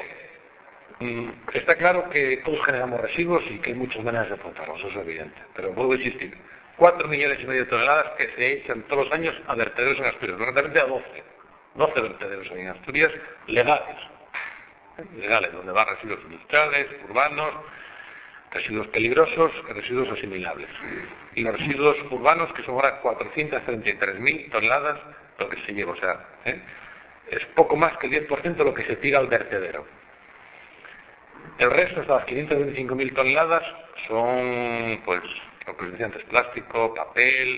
está claro que todos generamos residuos y que hay muchas maneras de afrontarlos, eso es evidente, pero vuelvo a insistir, 4,5 millones de toneladas que se echan todos los años a vertederos en Asturias, concretamente a 12 vertederos en Asturias legales, donde van residuos industriales, urbanos, residuos peligrosos, residuos asimilables. Y los residuos urbanos, que son ahora 433.000 toneladas, lo que se lleva, o sea, es poco más que el 10% de lo que se tira al vertedero. El resto, hasta las 525.000 toneladas, son, pues, lo que os decía antes, plástico, papel,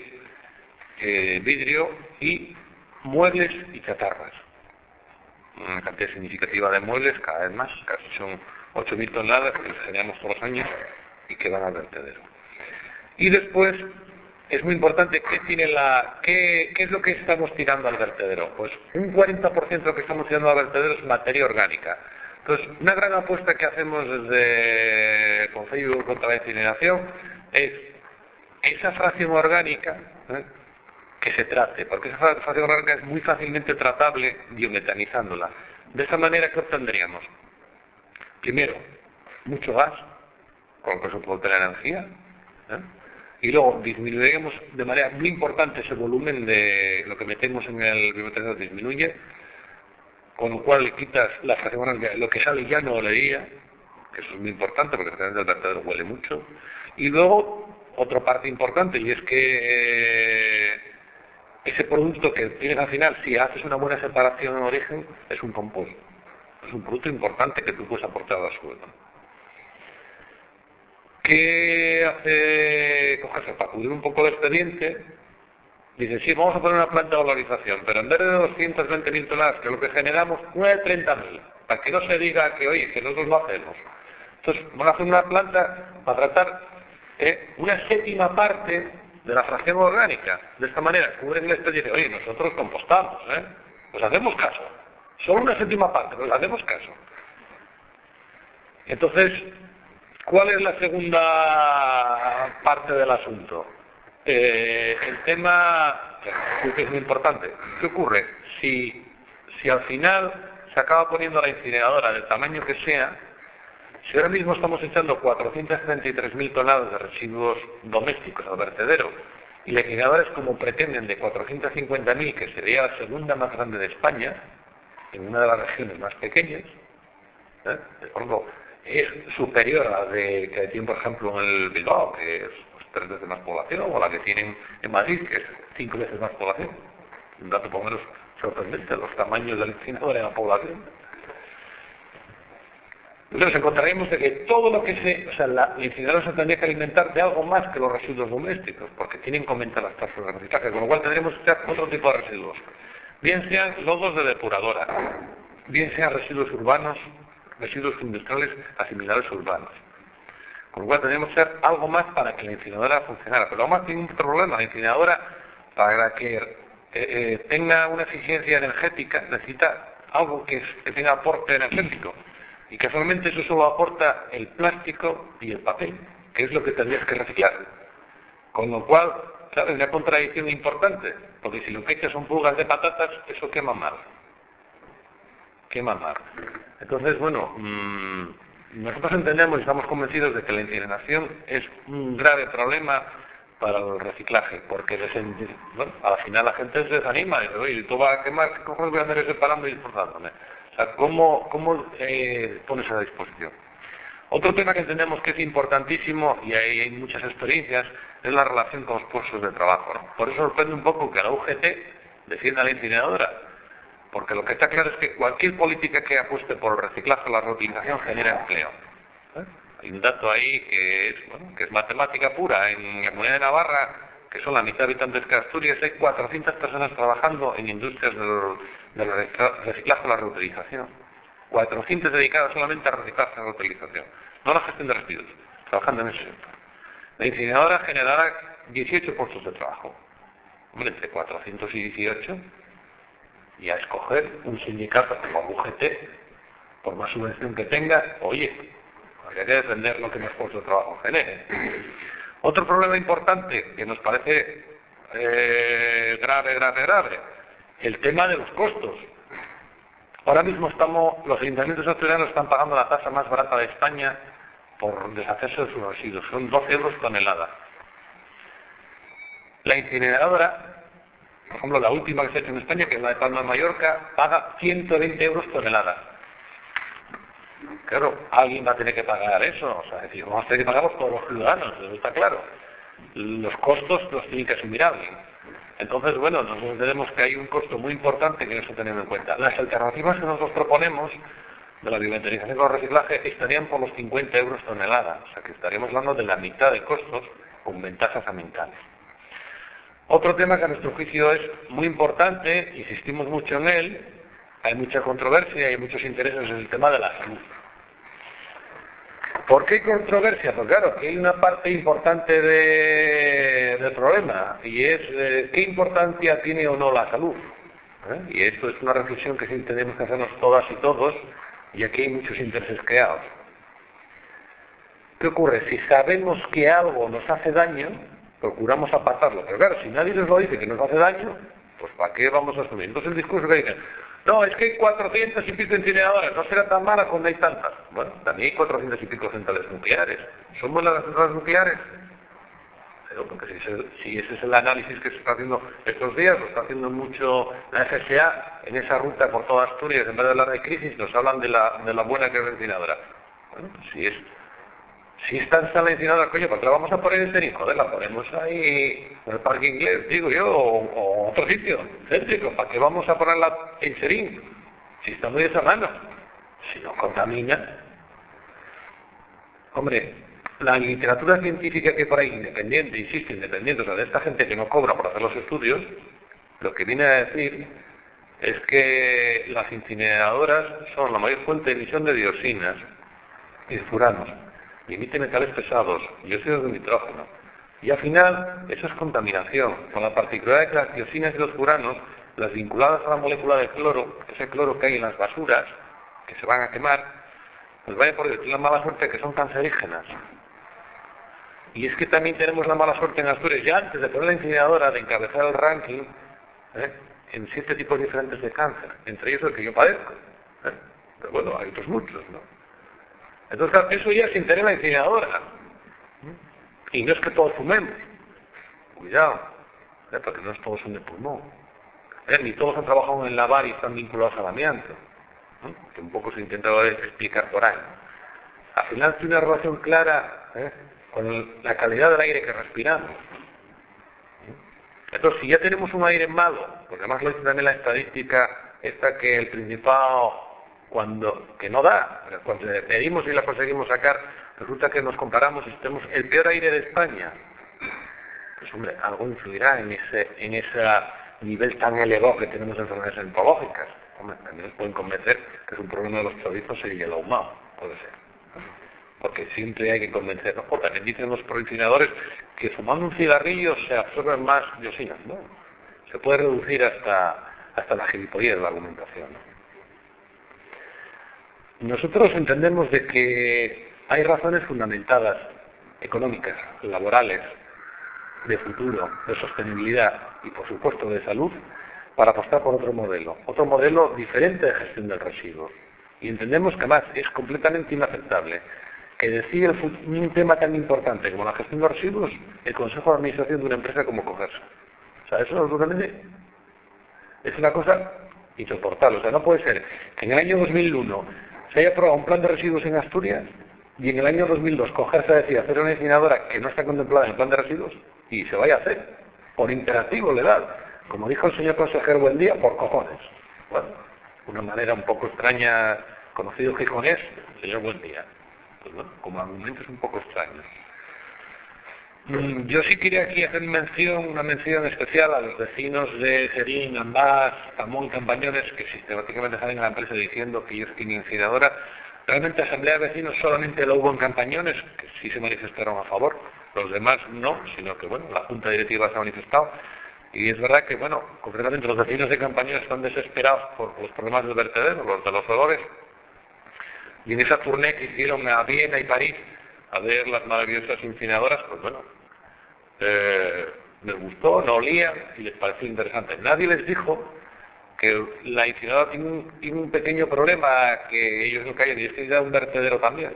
vidrio y muebles y chatarras. Una cantidad significativa de muebles, cada vez más, casi son 8.000 toneladas que generamos todos los años y que van al vertedero. Y después, es muy importante qué es lo que estamos tirando al vertedero. Pues un 40% de lo que estamos tirando al vertedero es materia orgánica. Entonces, una gran apuesta que hacemos desde Concello contra la Incineración es esa fracción orgánica, que se trate, porque esa fracción orgánica es muy fácilmente tratable biometanizándola. De esa manera, ¿qué obtendríamos? Primero, mucho gas, con lo que se puede obtener energía, y luego disminuiremos de manera muy importante ese volumen de lo que metemos en el biometanizador, disminuye, con lo cual le quitas la fracción orgánica, lo que sale ya no olería, que eso es muy importante porque realmente el vertedero huele mucho, y luego otra parte importante, y es que ese producto que tienes al final, si haces una buena separación en origen, es un compost. Es un producto importante que tú puedes aportar al suelo. ¿Qué hace Cogerza? Para cubrir un poco el expediente, dice, sí, vamos a poner una planta de valorización, pero en vez de 220.000 toneladas, que es lo que generamos, 30.000, para que no se diga que, oye, que nosotros lo hacemos. Entonces, van a hacer una planta para tratar una séptima parte de la fracción orgánica. De esta manera, cubren el expediente, oye, nosotros compostamos, pues hacemos caso. Solo una séptima parte, pero hacemos caso. Entonces, ¿cuál es la segunda parte del asunto? El tema, creo que es muy importante. ¿Qué ocurre? Si al final se acaba poniendo la incineradora del tamaño que sea, si ahora mismo estamos echando 433.000 toneladas de residuos domésticos al vertedero, y la incineradora es como pretenden de 450.000, que sería la segunda más grande de España, en una de las regiones más pequeñas, es superior a la que tienen, por ejemplo, en el Bilbao, que es 3 veces más población, o la que tienen en Madrid, que es 5 veces más población. Un dato por lo menos sorprendente, los tamaños del incinerador en la población. Entonces encontraremos de que todo lo que la incineradora se tendría que alimentar de algo más que los residuos domésticos, porque tienen que aumentar las tasas de reciclaje, con lo cual tendremos que usar otro tipo de residuos. bien sean lodos de depuradora, bien sean residuos urbanos, residuos industriales asimilables urbanos. Con lo cual tenemos que hacer algo más para que la incineradora funcionara. Pero además tiene un problema. La incineradora, para que tenga una eficiencia energética, necesita algo que tenga aporte energético. Y casualmente eso solo aporta el plástico y el papel, que es lo que tendrías que reciclar. Con lo cual, claro, hay una contradicción importante, porque si lo que echas son pulgas de patatas, eso quema mal. Quema mal. Entonces, bueno, nosotros entendemos y estamos convencidos de que la incineración es un grave problema para el reciclaje, porque bueno, al final la gente se desanima y dice, oye, tú vas a quemar, ¿qué cojones voy a hacer separando y disfrutándome? O sea, ¿cómo pones a disposición? Otro tema que entendemos que es importantísimo, y ahí hay muchas experiencias, es la relación con los puestos de trabajo, ¿no? Por eso sorprende un poco que la UGT defienda la incineradora, porque lo que está claro es que cualquier política que apueste por el reciclaje o la reutilización genera empleo. Hay un dato ahí que es matemática pura. En la Comunidad de Navarra, que son la mitad de habitantes que Asturias, hay 400 personas trabajando en industrias del reciclaje o la reutilización. 400 dedicadas solamente a reciclaje y reutilización. No a la gestión de residuos, trabajando en ese sector. La incineradora generará 18 puestos de trabajo. Hombre, entre 400 y 18, y a escoger un sindicato como UGT, por más subvención que tenga, oye, habría que defender lo que más puestos de trabajo genere. Otro problema importante que nos parece grave, el tema de los costos. Ahora mismo los ayuntamientos asturianos están pagando la tasa más barata de España por deshacerse de sus residuos, son 12 euros tonelada. La incineradora, por ejemplo, la última que se ha hecho en España, que es la de Palma de Mallorca, paga 120 euros tonelada. Claro, alguien va a tener que pagar eso, o sea, es decir, vamos a tener que pagarlos todos los ciudadanos, eso está claro. Los costos los tiene que asumir alguien. Entonces, bueno, nosotros entendemos que hay un costo muy importante que no se tiene en cuenta. Las alternativas que nosotros proponemos de la biometalización con el reciclaje estarían por los 50 euros tonelada, o sea que estaríamos hablando de la mitad de costos con ventajas ambientales. Otro tema que a nuestro juicio es muy importante, insistimos mucho en él, hay mucha controversia y hay muchos intereses en el tema de la salud. ¿Por qué hay controversia? Pues claro, que hay una parte importante del problema, y es qué importancia tiene o no la salud. Y esto es una reflexión que sí tenemos que hacernos todas y todos, y aquí hay muchos intereses creados. ¿Qué ocurre? Si sabemos que algo nos hace daño, procuramos apartarlo. Pero claro, si nadie nos lo dice que nos hace daño, pues ¿para qué vamos a asumir? Entonces el discurso que dicen, no, es que hay 400 y pico incineradoras, no será tan mala cuando hay tantas. Bueno, también hay 400 y pico centrales nucleares. ¿Son buenas las centrales nucleares? Pero porque si ese es el análisis que se está haciendo estos días, lo está haciendo mucho la FSA en esa ruta por toda Asturias, en vez de hablar de crisis, nos hablan de la buena que es la incineradora. Bueno, pues si es tan sana la incineradora, coño, ¿para qué la vamos a poner en Serín? Joder, la ponemos ahí en el Parque Inglés, digo yo, o otro sitio céntrico. ¿Para qué vamos a ponerla en Serín? Si está muy de esa mano. Si no contamina. Hombre, la literatura científica que por ahí, independiente, insisto, independiente, o sea, de esta gente que no cobra por hacer los estudios, lo que viene a decir es que las incineradoras son la mayor fuente de emisión de dioxinas y de furanos. Y emite metales pesados, dióxido de nitrógeno. Y al final, eso es contaminación, con la particularidad de que las dioxinas y los furanos, las vinculadas a la molécula de cloro, ese cloro que hay en las basuras, que se van a quemar, pues vaya por decir la mala suerte que son cancerígenas. Y es que también tenemos la mala suerte en Asturias, ya antes de poner la incineradora, de encabezar el ranking, en 7 tipos diferentes de cáncer, entre ellos el que yo padezco. Pero bueno, hay otros muchos, ¿no? Entonces, claro, eso ya se integra en la incineradora. Y no es que todos fumemos. Cuidado, porque no todos son de pulmón. Ni todos han trabajado en lavar y están vinculados al amianto. Que un poco se intenta explicar por ahí. Al final tiene una relación clara con la calidad del aire que respiramos. Entonces, si ya tenemos un aire malo, porque además lo dice también la estadística, esta que el Principado, que no da, cuando pedimos y la conseguimos sacar, resulta que nos comparamos y tenemos el peor aire de España. Pues hombre, algo influirá en esa nivel tan elevado que tenemos de enfermedades oncológicas. Hombre, también nos pueden convencer que es un problema de los chorizos y el ahumado, puede ser. Porque siempre hay que convencernos. O también dicen los proliferadores que fumando un cigarrillo se absorben más dioxinas, ¿no? Se puede reducir hasta la gilipollez de la argumentación, ¿no? Nosotros entendemos de que hay razones fundamentadas, económicas, laborales, de futuro, de sostenibilidad y por supuesto de salud, para apostar por otro modelo diferente de gestión del residuo. Y entendemos que además es completamente inaceptable que decide un tema tan importante como la gestión de residuos el Consejo de Administración de una empresa como Cogersa. O sea, eso realmente es una cosa insoportable. O sea, no puede ser que en el año 2001 se haya aprobado un plan de residuos en Asturias y en el año 2002 Cogersa decide hacer una incineradora que no está contemplada en el plan de residuos y se vaya a hacer por imperativo legal. Como dijo el señor consejero Buendía, por cojones. Bueno, una manera un poco extraña, conocido gijonés, el señor Buendía. Pues bueno, como argumento es un poco extraño. Yo sí quería aquí hacer una mención especial a los vecinos de Serín, Ambás, Camón y Campañones, que sistemáticamente salen a la empresa diciendo que ellos tienen incineradora. Realmente asamblea de vecinos solamente lo hubo en Campañones, que sí se manifestaron a favor. Los demás no, sino que bueno, la junta directiva se ha manifestado. Y es verdad que, bueno, concretamente los vecinos de Campañones están desesperados por los problemas del vertedero, los de los olores. Y en esa tournée que hicieron a Viena y París a ver las maravillosas incineradoras, pues bueno, les gustó, no olían y les pareció interesante. Nadie les dijo que la incineradora tiene un pequeño problema que ellos no callan, y es que necesita un vertedero también.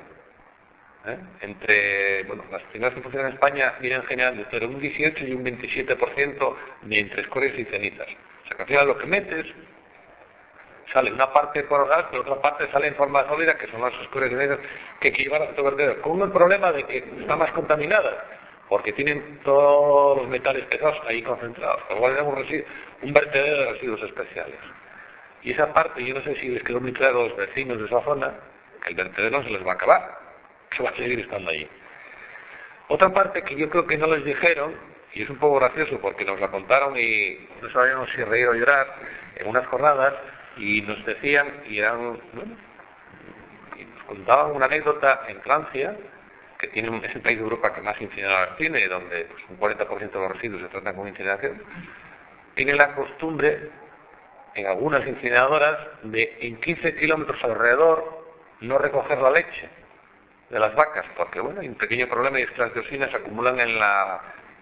Entre, bueno, las incineras que funcionan en España vienen generando entre un 18 y un 27% de entre escorias y cenizas. O sea que al final lo que metes sale una parte por gas, pero otra parte sale en forma sólida, que son las escorias y cenizas que hay que llevar a tu vertedero. Con el problema de que está más contaminada, porque tienen todos los metales pesados ahí concentrados. Por lo cual tenemos un vertedero de residuos especiales. Y esa parte, yo no sé si les quedó muy claro a los vecinos de esa zona, que el vertedero no se les va a acabar, que va a seguir estando allí. Otra parte que yo creo que no les dijeron, y es un poco gracioso porque nos la contaron y no sabíamos si reír o llorar, en unas jornadas, y nos decían, y nos contaban una anécdota en Francia, que es el país de Europa que más incineradoras tiene, donde pues, un 40% de los residuos se tratan con incineración, tiene la costumbre, en algunas incineradoras, de en 15 kilómetros alrededor no recoger la leche de las vacas, porque bueno, hay un pequeño problema y es que las dioxinas se acumulan en la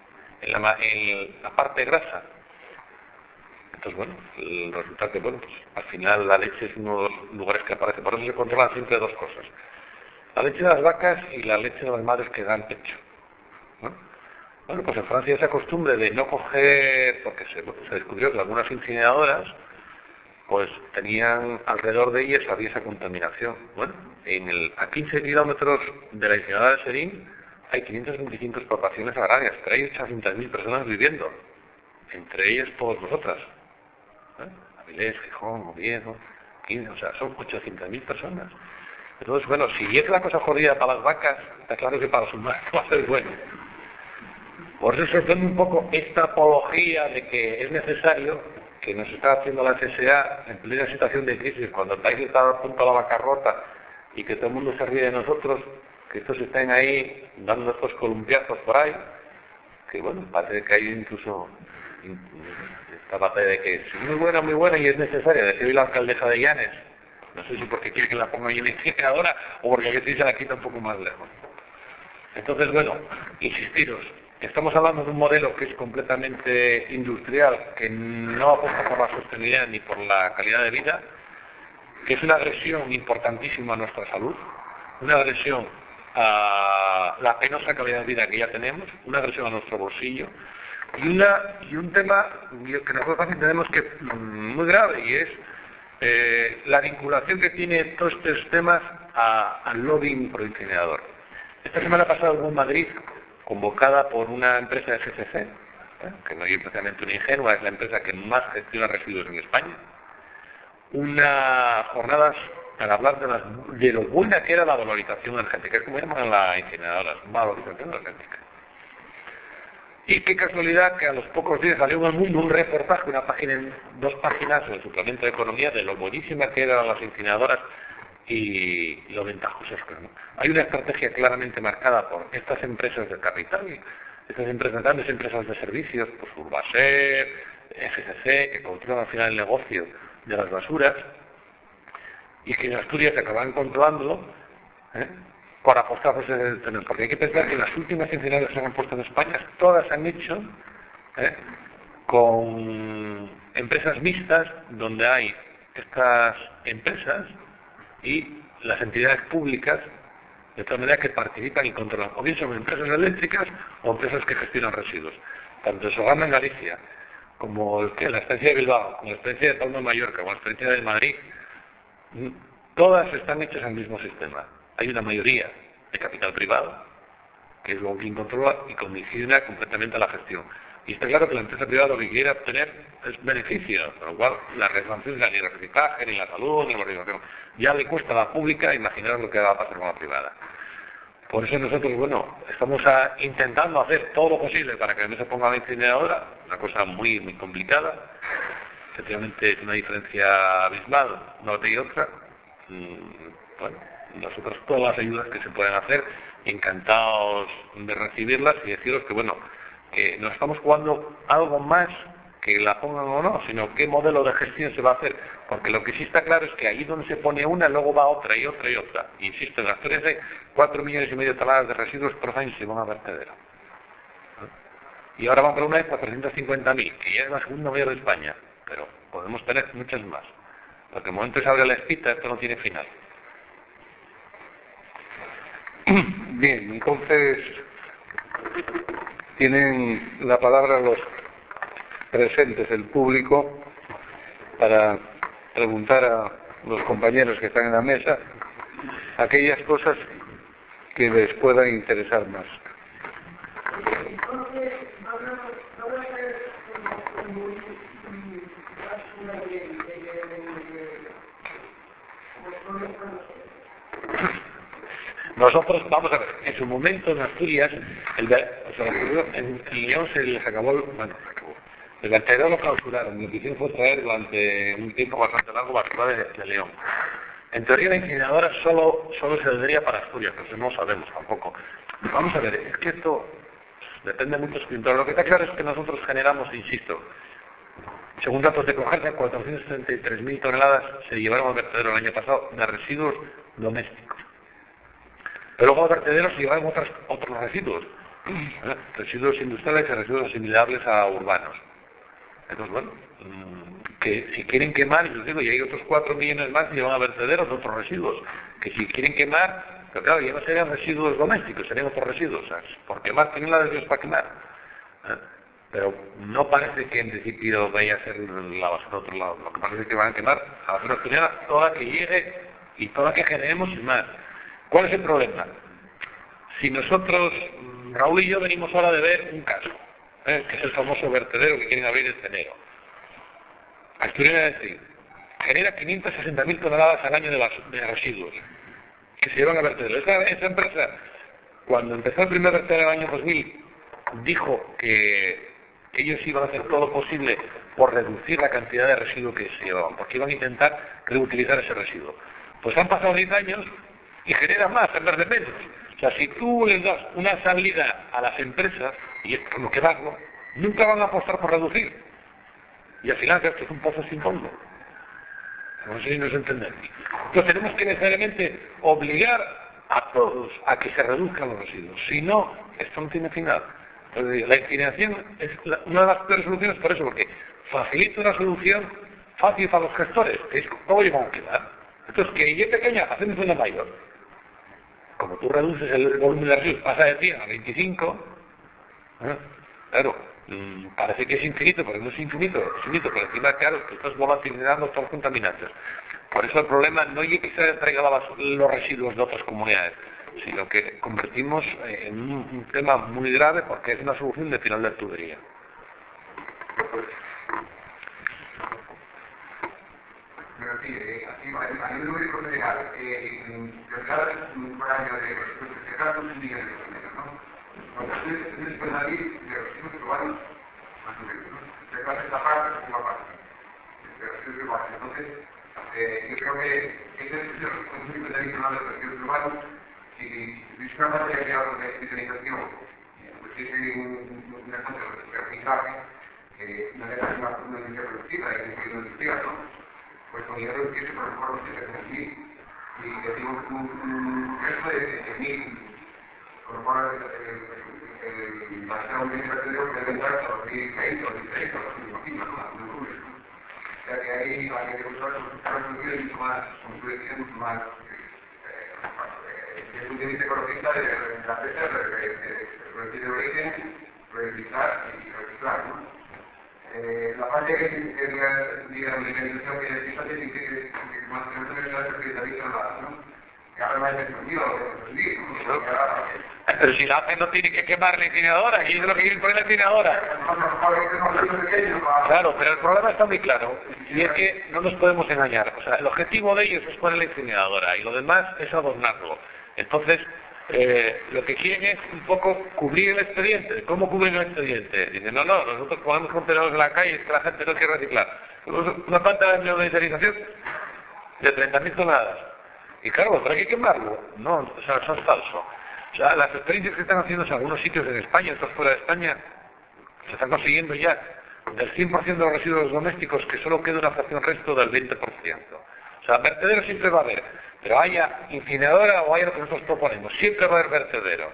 parte grasa. Entonces bueno, el resultado que bueno, pues al final la leche es uno de los lugares que aparece, por eso se controlan siempre dos cosas: la leche de las vacas y la leche de las madres que dan pecho, ¿no? Bueno, pues en Francia esa costumbre de no coger, porque se descubrió que algunas incineradoras pues tenían alrededor de ellas había esa contaminación. Bueno, a 15 kilómetros de la incineradora de Serín hay 525 explotaciones agrarias, pero hay 800.000 personas viviendo, entre ellas todas nosotras. Avilés, Gijón, Oviedo, 15, o sea, son 800.000 personas. Entonces, bueno, si es la cosa jodida para las vacas, está claro que para los humanos va a ser bueno. Por eso sorprende un poco esta apología de que es necesario, que nos está haciendo la CSA en plena situación de crisis, cuando el país está a punto de la bancarrota y que todo el mundo se ríe de nosotros, que estos estén ahí dando estos columpiazos por ahí, que bueno, parece que hay incluso esta batalla de que es muy buena y es necesaria. Decía hoy la alcaldesa de Llanes, no sé si porque quiere que la ponga ahí en la incineradora o porque aquí se la quita un poco más lejos. Entonces, bueno, insistiros, estamos hablando de un modelo que es completamente industrial, que no apuesta por la sostenibilidad ni por la calidad de vida, que es una agresión importantísima a nuestra salud, una agresión a la penosa calidad de vida que ya tenemos, una agresión a nuestro bolsillo, y un tema que nosotros también tenemos que muy grave, y es la vinculación que tiene todos estos temas al lobbying proincinerador. Esta semana pasada hubo en Madrid, convocada por una empresa de GCC, que no es precisamente una ingenua, es la empresa que más gestiona residuos en España, unas jornadas para hablar de lo buena que era la valorización energética, es como llaman la incineradora, valorización energética. Y qué casualidad que a los pocos días salió en El Mundo un reportaje, una página, en 2 páginas en el suplemento de economía, de lo buenísimas que eran las incineradoras y lo ventajosas que no. Hay una estrategia claramente marcada por estas empresas del capital, estas empresas, grandes empresas de servicios, pues Urbaser, FCC, que controlan al final el negocio de las basuras, y que en Asturias se acaban controlándolo, por apostar por ese tenor. Porque hay que pensar que las últimas incineradoras que se han puesto en España, todas se han hecho con empresas mixtas, donde hay estas empresas y las entidades públicas, de tal manera que participan y controlan. O bien son empresas eléctricas o empresas que gestionan residuos. Tanto el Sogama en Galicia, como la experiencia de Bilbao, como la experiencia de Palma de Mallorca, como la experiencia de Madrid, todas están hechas al mismo sistema. Hay una mayoría de capital privado, que es lo que controla y condiciona completamente la gestión. Y está claro que la empresa privada lo que quiere obtener es beneficio, con lo cual la responsabilidad ni el reciclaje, ni la salud, ni la organización. Ya le cuesta a la pública imaginar lo que va a pasar con la privada. Por eso nosotros, estamos intentando hacer todo lo posible para que no se ponga la incineradora, una cosa muy, muy complicada. Efectivamente es una diferencia abismal, una y otra. Nosotros todas las ayudas que se pueden hacer, encantados de recibirlas y deciros que que no estamos jugando algo más que la pongan o no, sino qué modelo de gestión se va a hacer, porque lo que sí está claro es que allí donde se pone una, luego va otra y otra y otra. Insisto, en Asturias hay 4,5 millones de toneladas de residuos por año se van a vertedero. Y ahora van por una de 450.000, que ya es la segunda mayor de España, pero podemos tener muchas más. Porque el momento que se abre la espita, esto no tiene final. Bien, entonces tienen la palabra los presentes, el público, para preguntar a los compañeros que están en la mesa aquellas cosas que les puedan interesar más. Nosotros, vamos a ver, en su momento en Asturias, en León se les acabó, el vertedero lo clausuraron, lo que hicieron fue traer durante un tiempo bastante largo basura de León. En teoría la incineradora solo se debería para Asturias, pero eso no sabemos tampoco. Vamos a ver, es que esto depende mucho, pero lo que está claro es que nosotros generamos, insisto, según datos de Cogerza, 463.000 toneladas se llevaron al vertedero el año pasado de residuos domésticos. Pero luego al vertedero se llevaron otros residuos, residuos industriales y residuos asimilables a urbanos. Entonces, que si quieren quemar, y os digo, y hay otros 4 millones más que llevan a vertederos de otros residuos, que si quieren quemar, pero claro, ya no serían residuos domésticos, serían otros residuos, ¿sabes? Por quemar tienen la de Dios para quemar. Pero no parece que en principio vaya a ser la basura de otro lado. Lo que parece es que van a quemar la basura asturiana, toda la que llegue y toda la que generemos y más. ¿Cuál es el problema? Si nosotros, Raúl y yo, venimos ahora de ver un caso, que es el famoso vertedero que quieren abrir en enero. Asturias, es decir, genera 560.000 toneladas al año de residuos que se llevan a vertedero. Esa empresa, cuando empezó el primer vertedero en el año 2000, dijo que ellos iban a hacer todo lo posible por reducir la cantidad de residuos que se llevaban, porque iban a intentar reutilizar ese residuo. Pues han pasado 10 años y generan más en vez de menos. O sea, si tú les das una salida a las empresas, y es como quemarlo, nunca van a apostar por reducir. Y al final esto es un pozo sin fondo. No sé si nos entendemos. Entonces tenemos que necesariamente obligar a todos a que se reduzcan los residuos. Si no, esto no tiene final. La incineración es una de las peores soluciones por eso, porque facilita una solución fácil para los gestores, que es cómo llevan a quedar. Entonces, que Y pequeña, hacemos una mayor. Como tú reduces el volumen de residuos, pasa de 100 a 25, claro, parece que es infinito, pero no es infinito, pero encima, claro, que estás volatilizando todos los contaminantes. Por eso el problema no es que se traiga los residuos de otras comunidades, sino que convertimos en un tema muy grave porque es una solución de final de tubería. Pero sí, a nivel número legal, por año de 2 millones de dinero, ¿no? Cuando ustedes pueden salir de residuos urbanos a su vez, ¿no? Se acaba esta parte como parte de residuos urbanos. Entonces, yo creo que ese es el concepto tradicional de residuos urbanos. Si buscamos la idea de especialización, pues es una cosa de reciclaje, que no es una industria productiva, es una industria, ¿no? Pues con dinero empieza por el mejor no se hace aquí. Y decimos un resto de 10.000, con lo cual el pasado de vertedero debe entrar hasta 2020 o 2030, no me imagino, ¿no? O sea que ahí hay que buscar soluciones mucho más, mucho más, desde el punto de vista ecologista de la fecha de origen, reutilizar y reciclar, ¿no? La parte de la organización que decís antes y que más o menos es la especialista ¿no? Que ahora más defendido, pero si la hace no tiene que quemar la incineradora, y es lo que quieren poner la incineradora. Claro, pero el problema está muy claro, y es que no nos podemos engañar. O sea, el objetivo de ellos es poner la incineradora, y lo demás es adornarlo. Entonces, lo que quieren es un poco cubrir el expediente. ¿Cómo cubren el expediente? Dicen, no, nosotros ponemos contenedores en la calle, es que la gente no quiere reciclar. Una planta de neodesalinización de 30.000 toneladas. Y claro, pero hay que quemarlo. No, o sea, eso es falso. O sea, las experiencias que están haciendo en algunos sitios en España, otros fuera de España, se están consiguiendo ya del 100% de los residuos domésticos que solo queda una fracción resto del 20%. O sea, vertedero siempre va a haber, pero haya incineradora o haya lo que nosotros proponemos, siempre va a haber vertedero.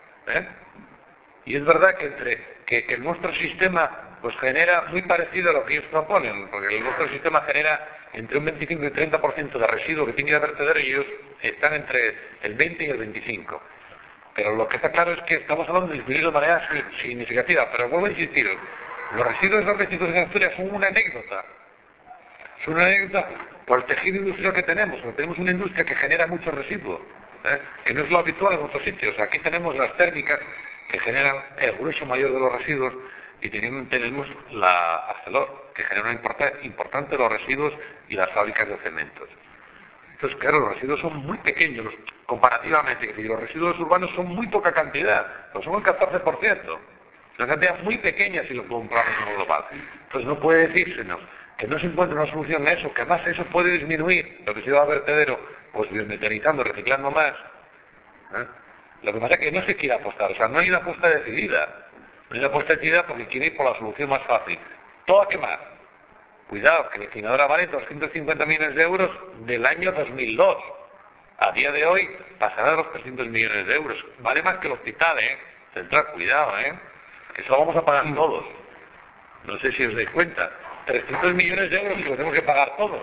Y es verdad que nuestro sistema pues genera muy parecido a lo que ellos proponen, porque nuestro sistema genera entre un 25 y 30% de residuos que tiene el vertedero y ellos están entre el 20 y el 25. Pero lo que está claro es que estamos hablando de disminuir de manera significativa, pero vuelvo a insistir, los residuos domésticos en Asturias son una anécdota. Es una anécdota por el tejido industrial que tenemos, porque tenemos una industria que genera muchos residuos, que no es lo habitual en otros sitios. Aquí tenemos las térmicas que generan el grueso mayor de los residuos y tenemos la Arcelor, que genera una importante de los residuos y las fábricas de cementos. Entonces, claro, los residuos son muy pequeños comparativamente, y los residuos urbanos son muy poca cantidad, pero son el 14%. Una cantidad muy pequeña si lo compramos en lo global. Entonces no puede decírsenos que no se encuentra una solución a eso, que además eso puede disminuir lo que se va a vertedero, pues biometanizando, reciclando más. Lo que pasa es que no se quiere apostar, o sea, no hay una apuesta decidida. No hay una apuesta decidida porque quiere ir por la solución más fácil. Todo a quemar. Cuidado, que la incineradora vale 250 millones de euros del año 2002. A día de hoy pasará de los 300 millones de euros. Vale más que el hospital, Central, cuidado, que eso lo vamos a pagar todos. No sé si os dais cuenta. 300 millones de euros y lo tenemos que pagar todos.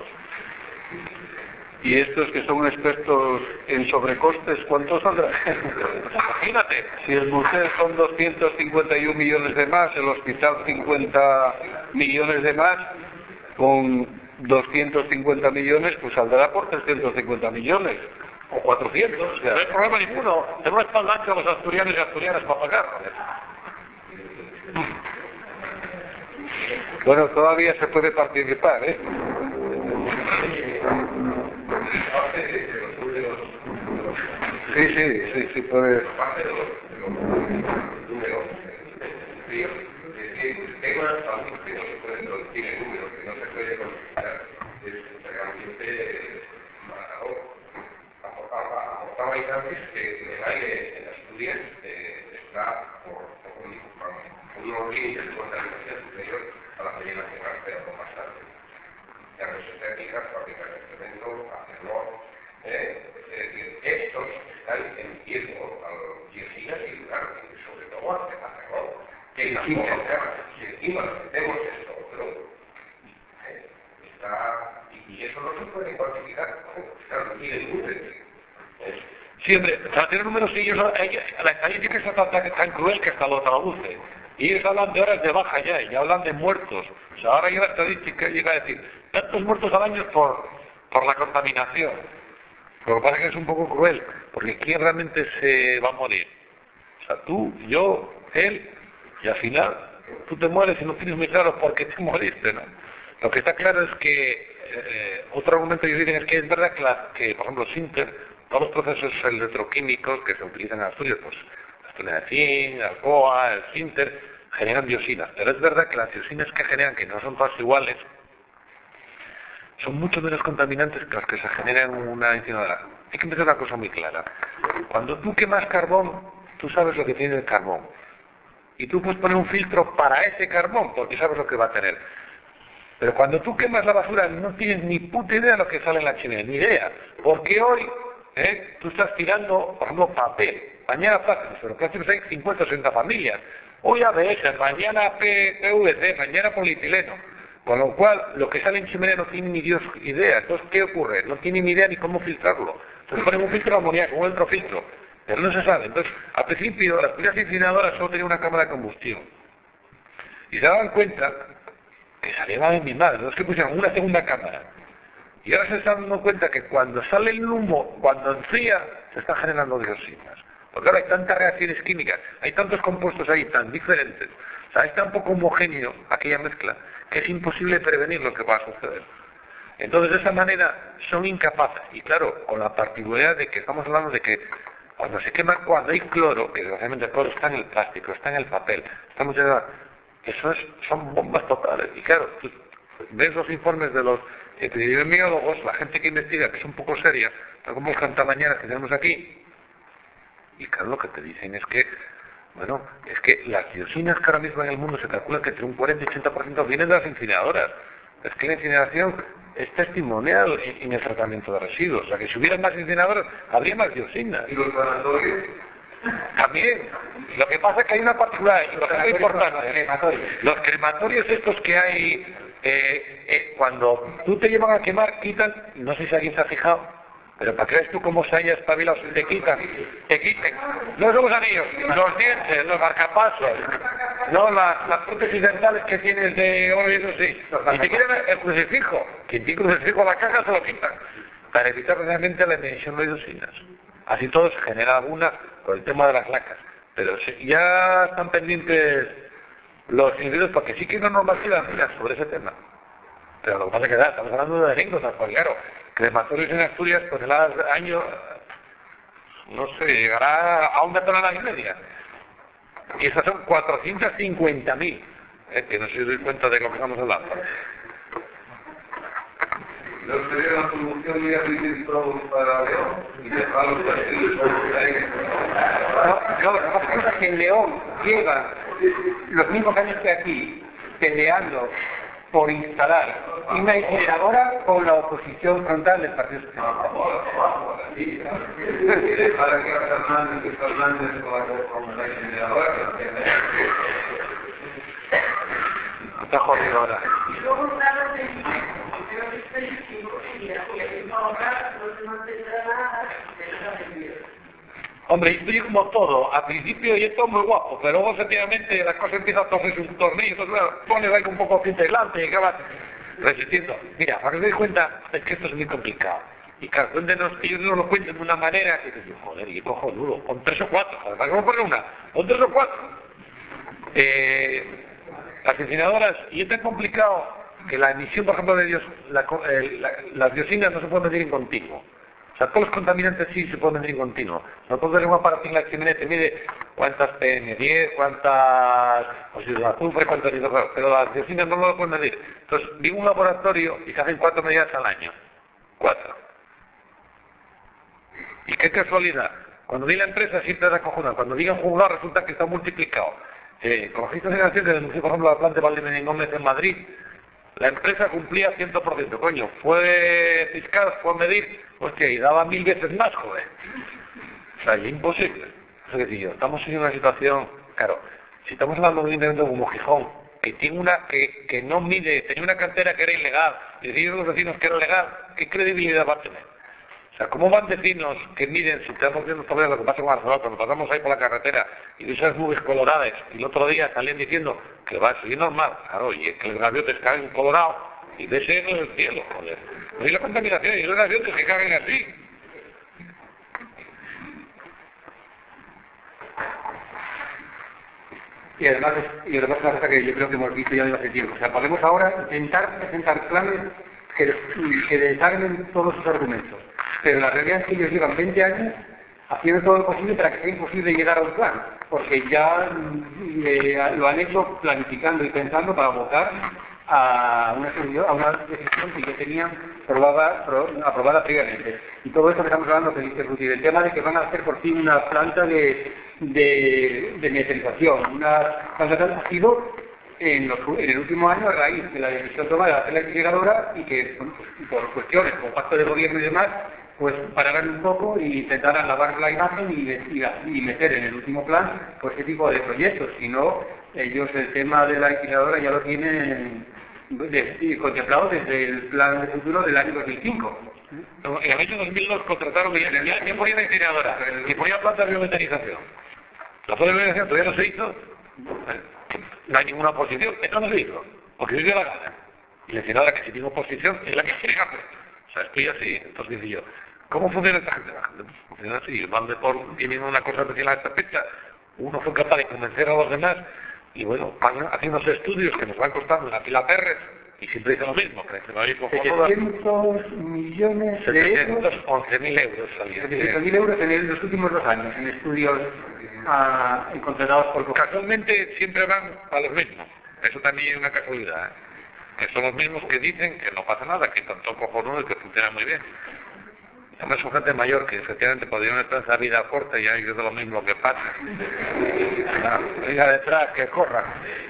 Y estos que son expertos en sobrecostes, ¿cuántos saldrá? Imagínate. Si el museo son 251 millones de más, el hospital 50 millones de más, con 250 millones, pues saldrá por 350 millones. O 400. O sea, no hay problema ninguno. Tenemos espalda ancha a los asturianos y asturianas para pagar. Bueno, todavía se puede participar, Sí, puede. Tengo algunos que no se pueden traducir en números, que no se puede considerar. Realmente, aportaba instantes que el aire en Asturias está por unos límites de contaminación superior a la media nacional, pero no bastante. Las técnicas, fábricas de cemento, Arcelor, estos están en riesgo y encima figurar, sobre todo Arcelor, que encima tenemos esto otro, está, y eso no se puede cuantificar, claro, no tiene números. Sí, hombre, para tener números, ellos, la estadística es tan cruel que hasta lo traduce. Y ellos hablan de horas de baja ya, y hablan de muertos. O sea, ahora ya la estadística llega a decir, tantos muertos al año por la contaminación. Lo que pasa es que es un poco cruel, porque ¿quién realmente se va a morir? O sea, tú, yo, él, y al final tú te mueres y no tienes muy claro por qué te moriste, ¿no? Lo que está claro es que otro argumento que ellos dicen es que es verdad que por ejemplo, Sinter, todos los procesos electroquímicos que se utilizan en Asturias, pues Fluoxetina, Alcoa, el Sinter, generan dioxinas. Pero es verdad que las dioxinas que generan, que no son todas iguales, son mucho menos contaminantes que las que se generan en una incineradora. Hay que empezar una cosa muy clara. Cuando tú quemas carbón, tú sabes lo que tiene el carbón. Y tú puedes poner un filtro para ese carbón, porque sabes lo que va a tener. Pero cuando tú quemas la basura, no tienes ni puta idea de lo que sale en la chimenea, ni idea. Porque hoy, tú estás tirando, por ejemplo, papel. Mañana plásticos, pero plásticos hay 50 o 60 familias. Hoy ABS, mañana PVC, mañana polietileno. Con lo cual, lo que sale en chimenea no tiene ni Dios idea. Entonces, ¿qué ocurre? No tiene ni idea ni cómo filtrarlo. Entonces ponen un filtro de amoníaco, un otro filtro. Pero no se sabe. Entonces, al principio, las primeras incineradoras solo tenían una cámara de combustión. Y se daban cuenta que salía de mi madre. Entonces, que pusieron una segunda cámara. Y ahora se están dando cuenta que cuando sale el humo, cuando enfría, se están generando dioxinas. Porque ahora hay tantas reacciones químicas, hay tantos compuestos ahí tan diferentes, o sea, es tan poco homogéneo aquella mezcla, que es imposible prevenir lo que va a suceder. Entonces, de esa manera, son incapaces. Y claro, con la particularidad de que estamos hablando de que cuando se quema, cuando hay cloro, que desgraciadamente el cloro está en el plástico, está en el papel, son bombas totales. Y claro, tú ves los informes de los epidemiólogos, la gente que investiga, que es un poco seria, como el cantamañanas que tenemos aquí, y claro, lo que te dicen es que, bueno, es que las dioxinas que ahora mismo en el mundo se calcula que entre un 40 y 80% vienen de las incineradoras. Es que la incineración es testimonial en el tratamiento de residuos. O sea, que si hubiera más incineradoras, habría más dioxinas. ¿Y los crematorios? También. Lo que pasa es que hay una particularidad, y lo que es importante, los crematorios estos que hay, cuando tú te llevan a quemar, quitan, no sé si alguien se ha fijado, pero ¿para qué ves tú cómo se haya espabilado? Te quiten no los anillos, los dientes, los marcapasos, no las prótesis dentales que tienes de oro y eso sí, y te quieren el crucifijo. Quien tiene crucifijo en la caja se lo quitan, para evitar realmente la emisión de dioxinas. Así todo se genera alguna por el tema de las lacas, pero ya están pendientes los individuos porque sí que hay una normativa sobre ese tema. Pero lo que pasa es que estamos hablando de anécdotas, porque claro, crematorios en Asturias, toneladas de año, no sé, llegará a 1,5 toneladas. Y esas son 450.000, que no sé si os doy cuenta de lo que estamos hablando. Los que veo la producción y el producto para León y dejar los partidos que hay en No, lo que pasa es que en León lleva los mismos años que aquí peleando por instalar una incineradora con la oposición frontal del Partido Socialista. para que Fernández con la incineradora. Está jodido ahora. Hombre, esto es como todo. Al principio y esto es muy guapo, pero luego efectivamente la cosa empieza a torcerse un tornillo, entonces pones ahí un poco de cinta aislante y acabas resistiendo. Mira, para que os deis cuenta, es que esto es muy complicado. Y claro, ellos nos lo cuentan de una manera que dices, joder, y cojo duro, con 3 o 4, joder, ¿para qué me poner una? Con 3 o 4. Las incineradoras, y es tan complicado que la emisión, por ejemplo, de las dioxinas no se pueden medir en continuo. O sea, todos los contaminantes sí se pueden medir en continuo. Nosotros tenemos un aparato en la chimenea que mide cuántas PM10, cuántas óxidos de azufre, cuántas hidrocarburos, pero las dioxinas no lo pueden medir. Entonces, vivo un laboratorio y se hacen 4 medidas al año. 4. Y qué casualidad. Cuando di la empresa siempre era cojonada. Cuando digan juzgado resulta que está multiplicado. Con esta generación que denunció, por ejemplo, la planta de Valdemar Gómez en Madrid, la empresa cumplía 100%, coño, fue fiscal, fue a medir, hostia, y daba 1000 veces más, joder. O sea, es imposible. Es decir, estamos en una situación, claro, si estamos hablando de un intento como Gijón, que tiene una, que no mide, tenía una cantera que era ilegal, y decían los vecinos que era legal, ¿qué credibilidad va a tener? O sea, ¿cómo van vecinos que miden, si estamos viendo todavía lo que pasa con Barcelona, cuando pasamos ahí por la carretera y de esas nubes coloradas, y el otro día salían diciendo que va a seguir normal, claro, y que los gaviotes caen colorado y ves en el cielo, joder. No hay la contaminación, y los gaviotes que caen así. Y además es una cosa que yo creo que hemos visto ya desde hace tiempo. O sea, podemos ahora intentar presentar planes que desarmen todos sus argumentos. Pero la realidad es que ellos llevan 20 años haciendo todo lo posible para que sea imposible llegar a un plan, porque ya lo han hecho planificando y pensando para votar a una decisión que ya tenían aprobada previamente. Y todo esto que estamos hablando, que dice Ruti, el tema de que van a hacer por fin una planta de meterización. Una planta que ha sido en el último año a raíz de la decisión tomada de hacer la incineradora y que, bueno, pues, por cuestiones como pacto de gobierno y demás, pues pararan un poco y intentaran lavar la imagen y meter en el último plan pues ese tipo de proyectos. Si no, ellos el tema de la incineradora ya lo tienen contemplado desde el plan de futuro del año 2005. En el año 2002 contrataron ¿quién ponía la incineradora? ¿Quién ponía planta de biometanización? La planta de biometanización todavía no se hizo. No hay ninguna oposición. Esto no se hizo, porque yo dio la gana. Y la incineradora que si tiene oposición es la que quiere hacer. O sea, estoy así. Entonces dice yo, ¿cómo funciona esta gente? La gente funciona así. Tienen una cosa especial a esta fecha. Uno fue capaz de convencer a los demás y bueno, van haciéndose estudios que nos van costando una pila perres y siempre dicen lo mismo, que se va a ir con 700 millones de euros. 711.000 euros salían. 700.000 euros en los últimos 2 años, en estudios contratados por... Casualmente siempre van a los mismos. Eso también es una casualidad, ¿eh? Que son los mismos que dicen que no pasa nada, que están todo cojonudo y que funciona muy bien. Además son gente mayor que efectivamente podrían estar en esa vida corta y hay que hacer lo mismo que pasa. Venga detrás, que corra.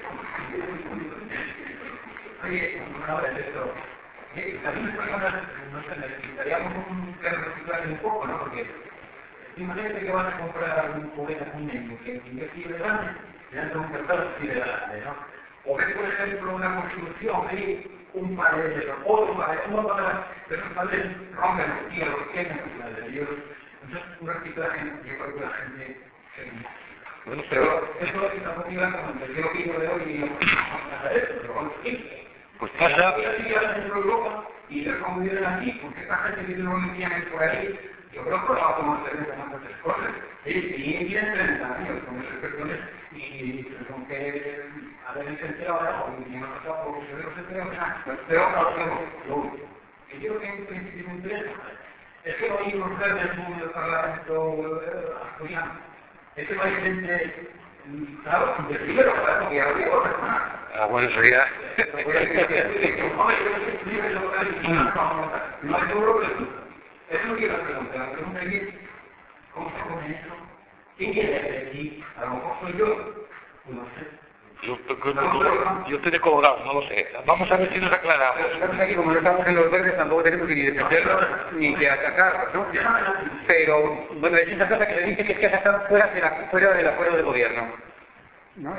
Oye, ahora es esto. También personas necesitaríamos un reciclaje un poco, ¿no? Porque imagínate que van a comprar un juguete a un niño que invertir grande, le dan un mercado así de grande, ¿no? O ver, por ejemplo, una construcción, hay un par de otro par de esos padres rompen los tíos, los tienen, entonces un reciclaje, yo creo que la gente bueno, pero eso lo que está motivando cuando yo quiero de hoy y no pasa eso, pero vamos a ir. pues pasa... en Europa y ver cómo viven aquí, porque esta gente que no me tienen por ahí, yo creo que lo va a tomar en cuenta muchas cosas. Y tienen 30 años con esas personas y con que haber entendido ahora, o que no ha pasado por los enteros, pero lo último. Y yo creo que en principio me interesa. Es que hoy ustedes en el Parlamento asturiano, es que hay gente, claro, de primero, claro, que ya digo, bueno, eso ya... no es seguro que eso no quiero preguntar, la pregunta es, ¿cómo se come eso? ¿Quién quiere de aquí? A lo mejor soy yo, no sé. Yo estoy de Colorado, no lo sé. Vamos a ver si nos aclaramos. Aquí, como no estamos en los verdes, tampoco tenemos que ni defenderlos ni que atacarlos, ¿no? Pero, bueno, es esa cosa que le dice que es que están fuera del acuerdo de gobierno, ¿no?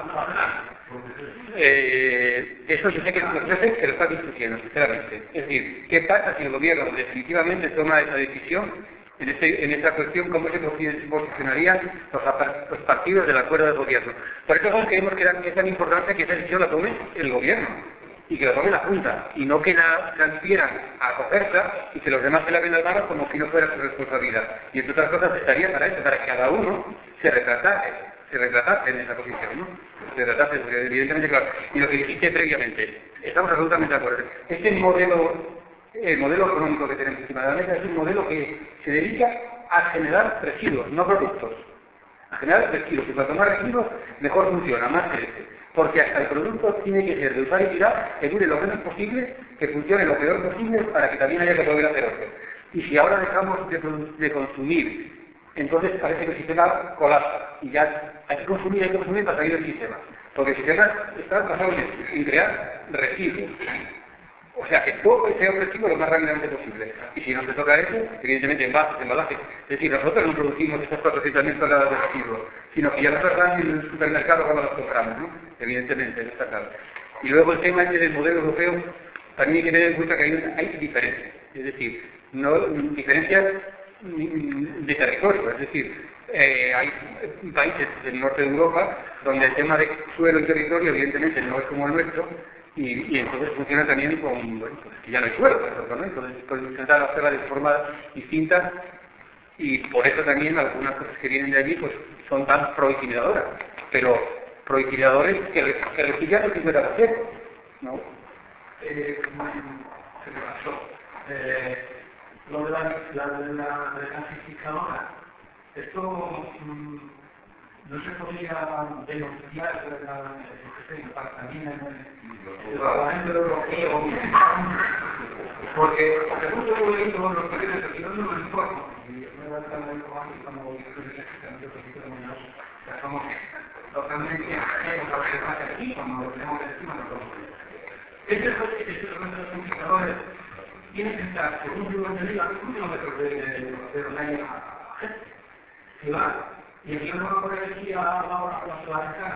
Eso yo sé que se lo está discutiendo, sinceramente. Es decir, ¿qué pasa si el gobierno definitivamente toma esa decisión? En esta cuestión, ¿cómo se posicionarían los partidos del acuerdo de gobierno? Por eso creemos que es tan importante que esa decisión la tome el gobierno y que la tome la Junta y no que la transfieran a COGERSA y que los demás se laven las manos como si no fuera su responsabilidad. Y entre otras cosas estaría para eso, para que cada uno se retratase en esa posición, ¿no? Se retratase, porque evidentemente, claro. Y lo que dijiste previamente, estamos absolutamente de acuerdo. El modelo económico que tenemos encima de la mesa es un modelo que se dedica a generar residuos, no productos. A generar residuos. Y cuanto más residuos, mejor funciona, más crece. Porque hasta el producto tiene que ser de usar y tirar, que dure lo menos posible, que funcione lo peor posible, para que también haya que poder hacer otro. Y si ahora dejamos de consumir, entonces parece que el sistema colapsa. Y ya hay que consumir para salir del sistema. Porque el sistema está basado en crear residuos. O sea, que todo sea un residuo lo más rápidamente posible. Y si no se toca eso, evidentemente envases, embalajes. Es decir, nosotros no producimos estas 400.000 toneladas de residuos, sino que ya nos están en el supermercado cuando los compramos, ¿no? Evidentemente, no está claro. Y luego el tema del modelo europeo, también hay que tener en cuenta que hay diferencias. Es decir, no diferencias de territorio. Es decir, hay países del norte de Europa donde el tema de suelo y territorio, evidentemente, no es como el nuestro. Y entonces funciona también con, bueno, pues que ya no hay suelo, ¿no? Entonces pueden intentar hacerla de forma distinta y por eso también algunas cosas que vienen de allí pues son tan proincimidadoras, pero proincimidadores que reciclan el 50%, ¿no? Se me pasó. Lo de la gasificadora, Esto no se podría denunciar también en el Parlamento Europeo, porque justo he leído los paquetes de acción no los informo, y me va a estar muy como somos totalmente ajenos a lo que pasa aquí, cuando lo tenemos encima de nosotros. Estos indicadores tienen que estar, según yo entendí, a 1 kilómetros de la línea ciudad. Y aquí no va a poner aquí a la ciudad,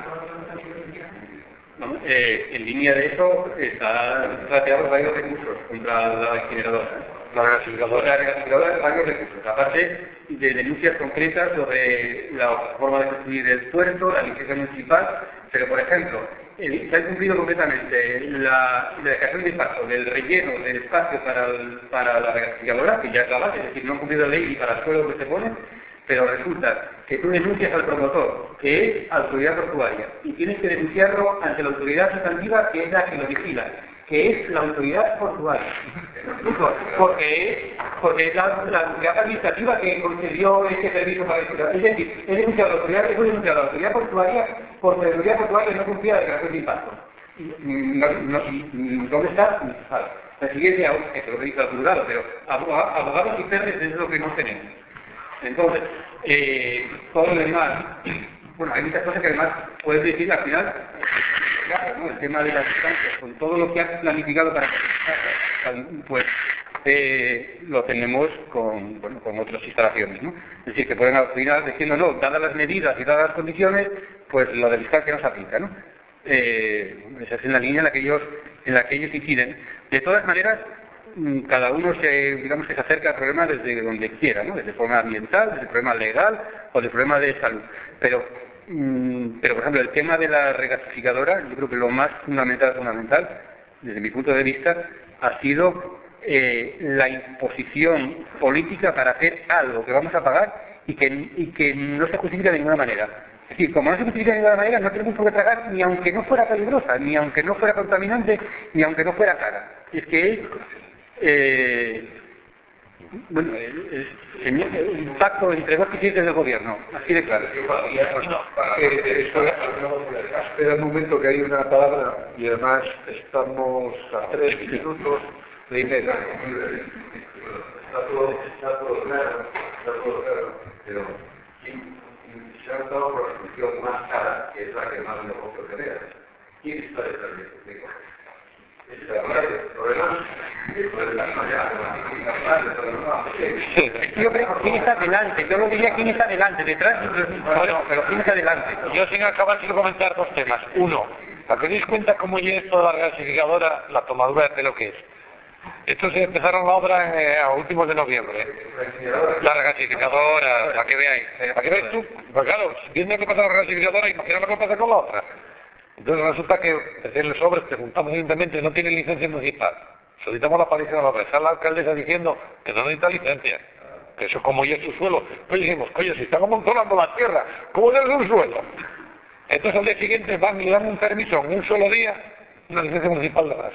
en línea de eso está planteado varios recursos contra la incineradora. La regasificadora de varios recursos, aparte de denuncias concretas sobre la forma de construir el puerto, la licencia municipal, pero por ejemplo, se ha cumplido completamente la dejación de impacto del relleno del espacio para la regasificadora, que ya es la base, es decir, no ha cumplido la ley y para el suelo que se pone, pero resulta que tú denuncias al promotor, que es autoridad portuaria, y tienes que denunciarlo ante la autoridad sustantiva, que es la que lo vigila, que es la autoridad portuaria. Porque es la autoridad administrativa que concedió este servicio para vigilar. Es decir, he denunciado a la autoridad portuaria porque la autoridad portuaria no cumplía la declaración de impacto. ¿Dónde está? La siguiente, esto lo que dice el juzgado, pero abogados y perres es lo que no tenemos. Entonces, todo lo demás, bueno, hay muchas cosas que además puedes decir al final, claro, ¿no? El tema de las distancias, con todo lo que has planificado para pues lo tenemos con otras instalaciones, ¿no? Es decir, que pueden al final diciendo, no, dadas las medidas y dadas las condiciones, pues la de distancia no se aplica, ¿no? Esa es en la línea en la que ellos inciden. De todas maneras, cada uno digamos que se acerca al problema desde donde quiera, ¿no? Desde el problema ambiental, desde el problema legal o del problema de salud. Pero por ejemplo, el tema de la regasificadora, yo creo que lo más fundamental, desde mi punto de vista, ha sido la imposición política para hacer algo que vamos a pagar y que no se justifica de ninguna manera. Es decir, como no se justifica de ninguna manera, no tenemos por qué tragar ni aunque no fuera peligrosa, ni aunque no fuera contaminante, ni aunque no fuera cara. Es que bueno, un pacto entre dos presidentes del gobierno, así de claro. Espera un momento que hay una palabra y además estamos a 3 minutos de media. Está todo claro, pero se ha optado por la solución más cara, que es la que más negocio genera. ¿Quién está detrás de esto? Yo creo quién está delante, yo lo diría quién está delante, detrás, bueno, pero quién está delante. Yo sin acabar quiero comentar dos temas. Uno, para que os deis cuenta cómo ya es toda la regasificadora, la tomadura de lo que es. Estos empezaron la obra a últimos de noviembre. La regasificadora, para que veáis. Para que veáis tú, pues claro, viendo lo que pasa con la regasificadora, imagina lo que pasa con la otra. Entonces resulta que desde el sobre preguntamos evidentemente no tiene licencia municipal. Solicitamos la aparición de la obra. Está la alcaldesa diciendo que no necesita licencia. Que eso como ya es su suelo. Pues dijimos, coño, si están amontonando la tierra, ¿cómo no es un suelo? Entonces al día siguiente van y le dan un permiso en un solo día, una licencia municipal de gas.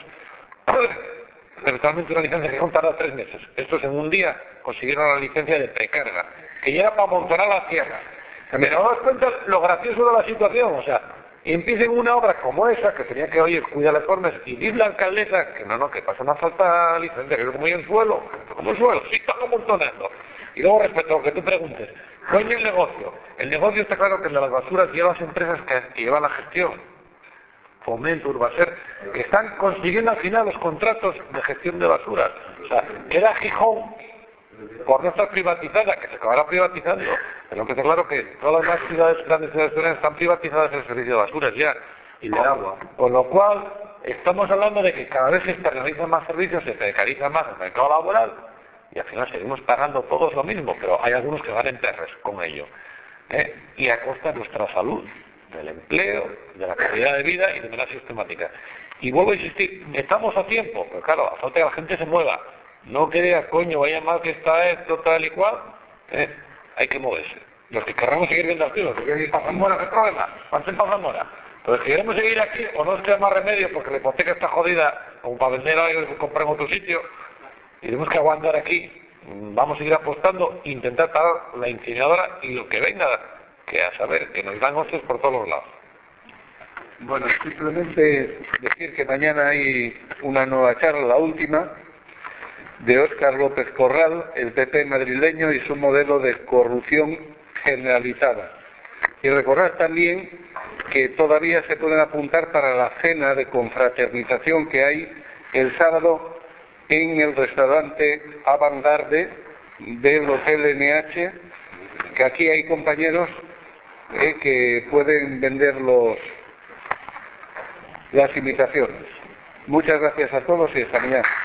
Eventualmente una licencia que tarda 3 meses. Estos en un día consiguieron la licencia de precarga, que ya era para amontonar la tierra. Pero no das cuenta lo gracioso de la situación, o sea, empiecen una obra como esa, que tenía que, oye, cuidar las formas, y dice la alcaldesa que no, que pasa una falta de licencia, que es como en suelo, como suelo, sí están amontonando. Y luego respecto a lo que tú preguntes, coño el negocio está claro que el de las basuras lleva las empresas que llevan la gestión, Fomento, Urbaser, que están consiguiendo al final los contratos de gestión de basuras. O sea, era Gijón, por no estar privatizada, que se acabará privatizando, pero que está claro que todas las ciudades, grandes ciudades están privatizadas en el servicio de basuras ya, y de agua. Con lo cual, estamos hablando de que cada vez se externalizan más servicios, se precariza más el mercado laboral, y al final seguimos pagando todos lo mismo, pero hay algunos que van en perres con ello. Y a costa de nuestra salud, del empleo, de la calidad de vida y de manera sistemática. Y vuelvo a insistir, estamos a tiempo, pero claro, a falta que la gente se mueva. No crea, coño, vaya mal que está esto, tal y cual, hay que moverse. Los que querramos seguir viendo activos, porque aquí para Zamora, ¿qué problema? Pasen para Zamora. Pero si queremos seguir aquí, o no nos queda más remedio, porque la hipoteca está jodida, como para vender algo y comprar en otro sitio, y tenemos que aguantar aquí, vamos a seguir apostando, intentar parar la incineradora y lo que venga, que a saber, que nos dan hostias por todos los lados. Bueno, simplemente decir que mañana hay una nueva charla, la última, de Óscar López Corral, el PP madrileño y su modelo de corrupción generalizada. Y recordar también que todavía se pueden apuntar para la cena de confraternización que hay el sábado en el restaurante Avant-Garde del Hotel NH, que aquí hay compañeros que pueden vender las invitaciones. Muchas gracias a todos y hasta mañana.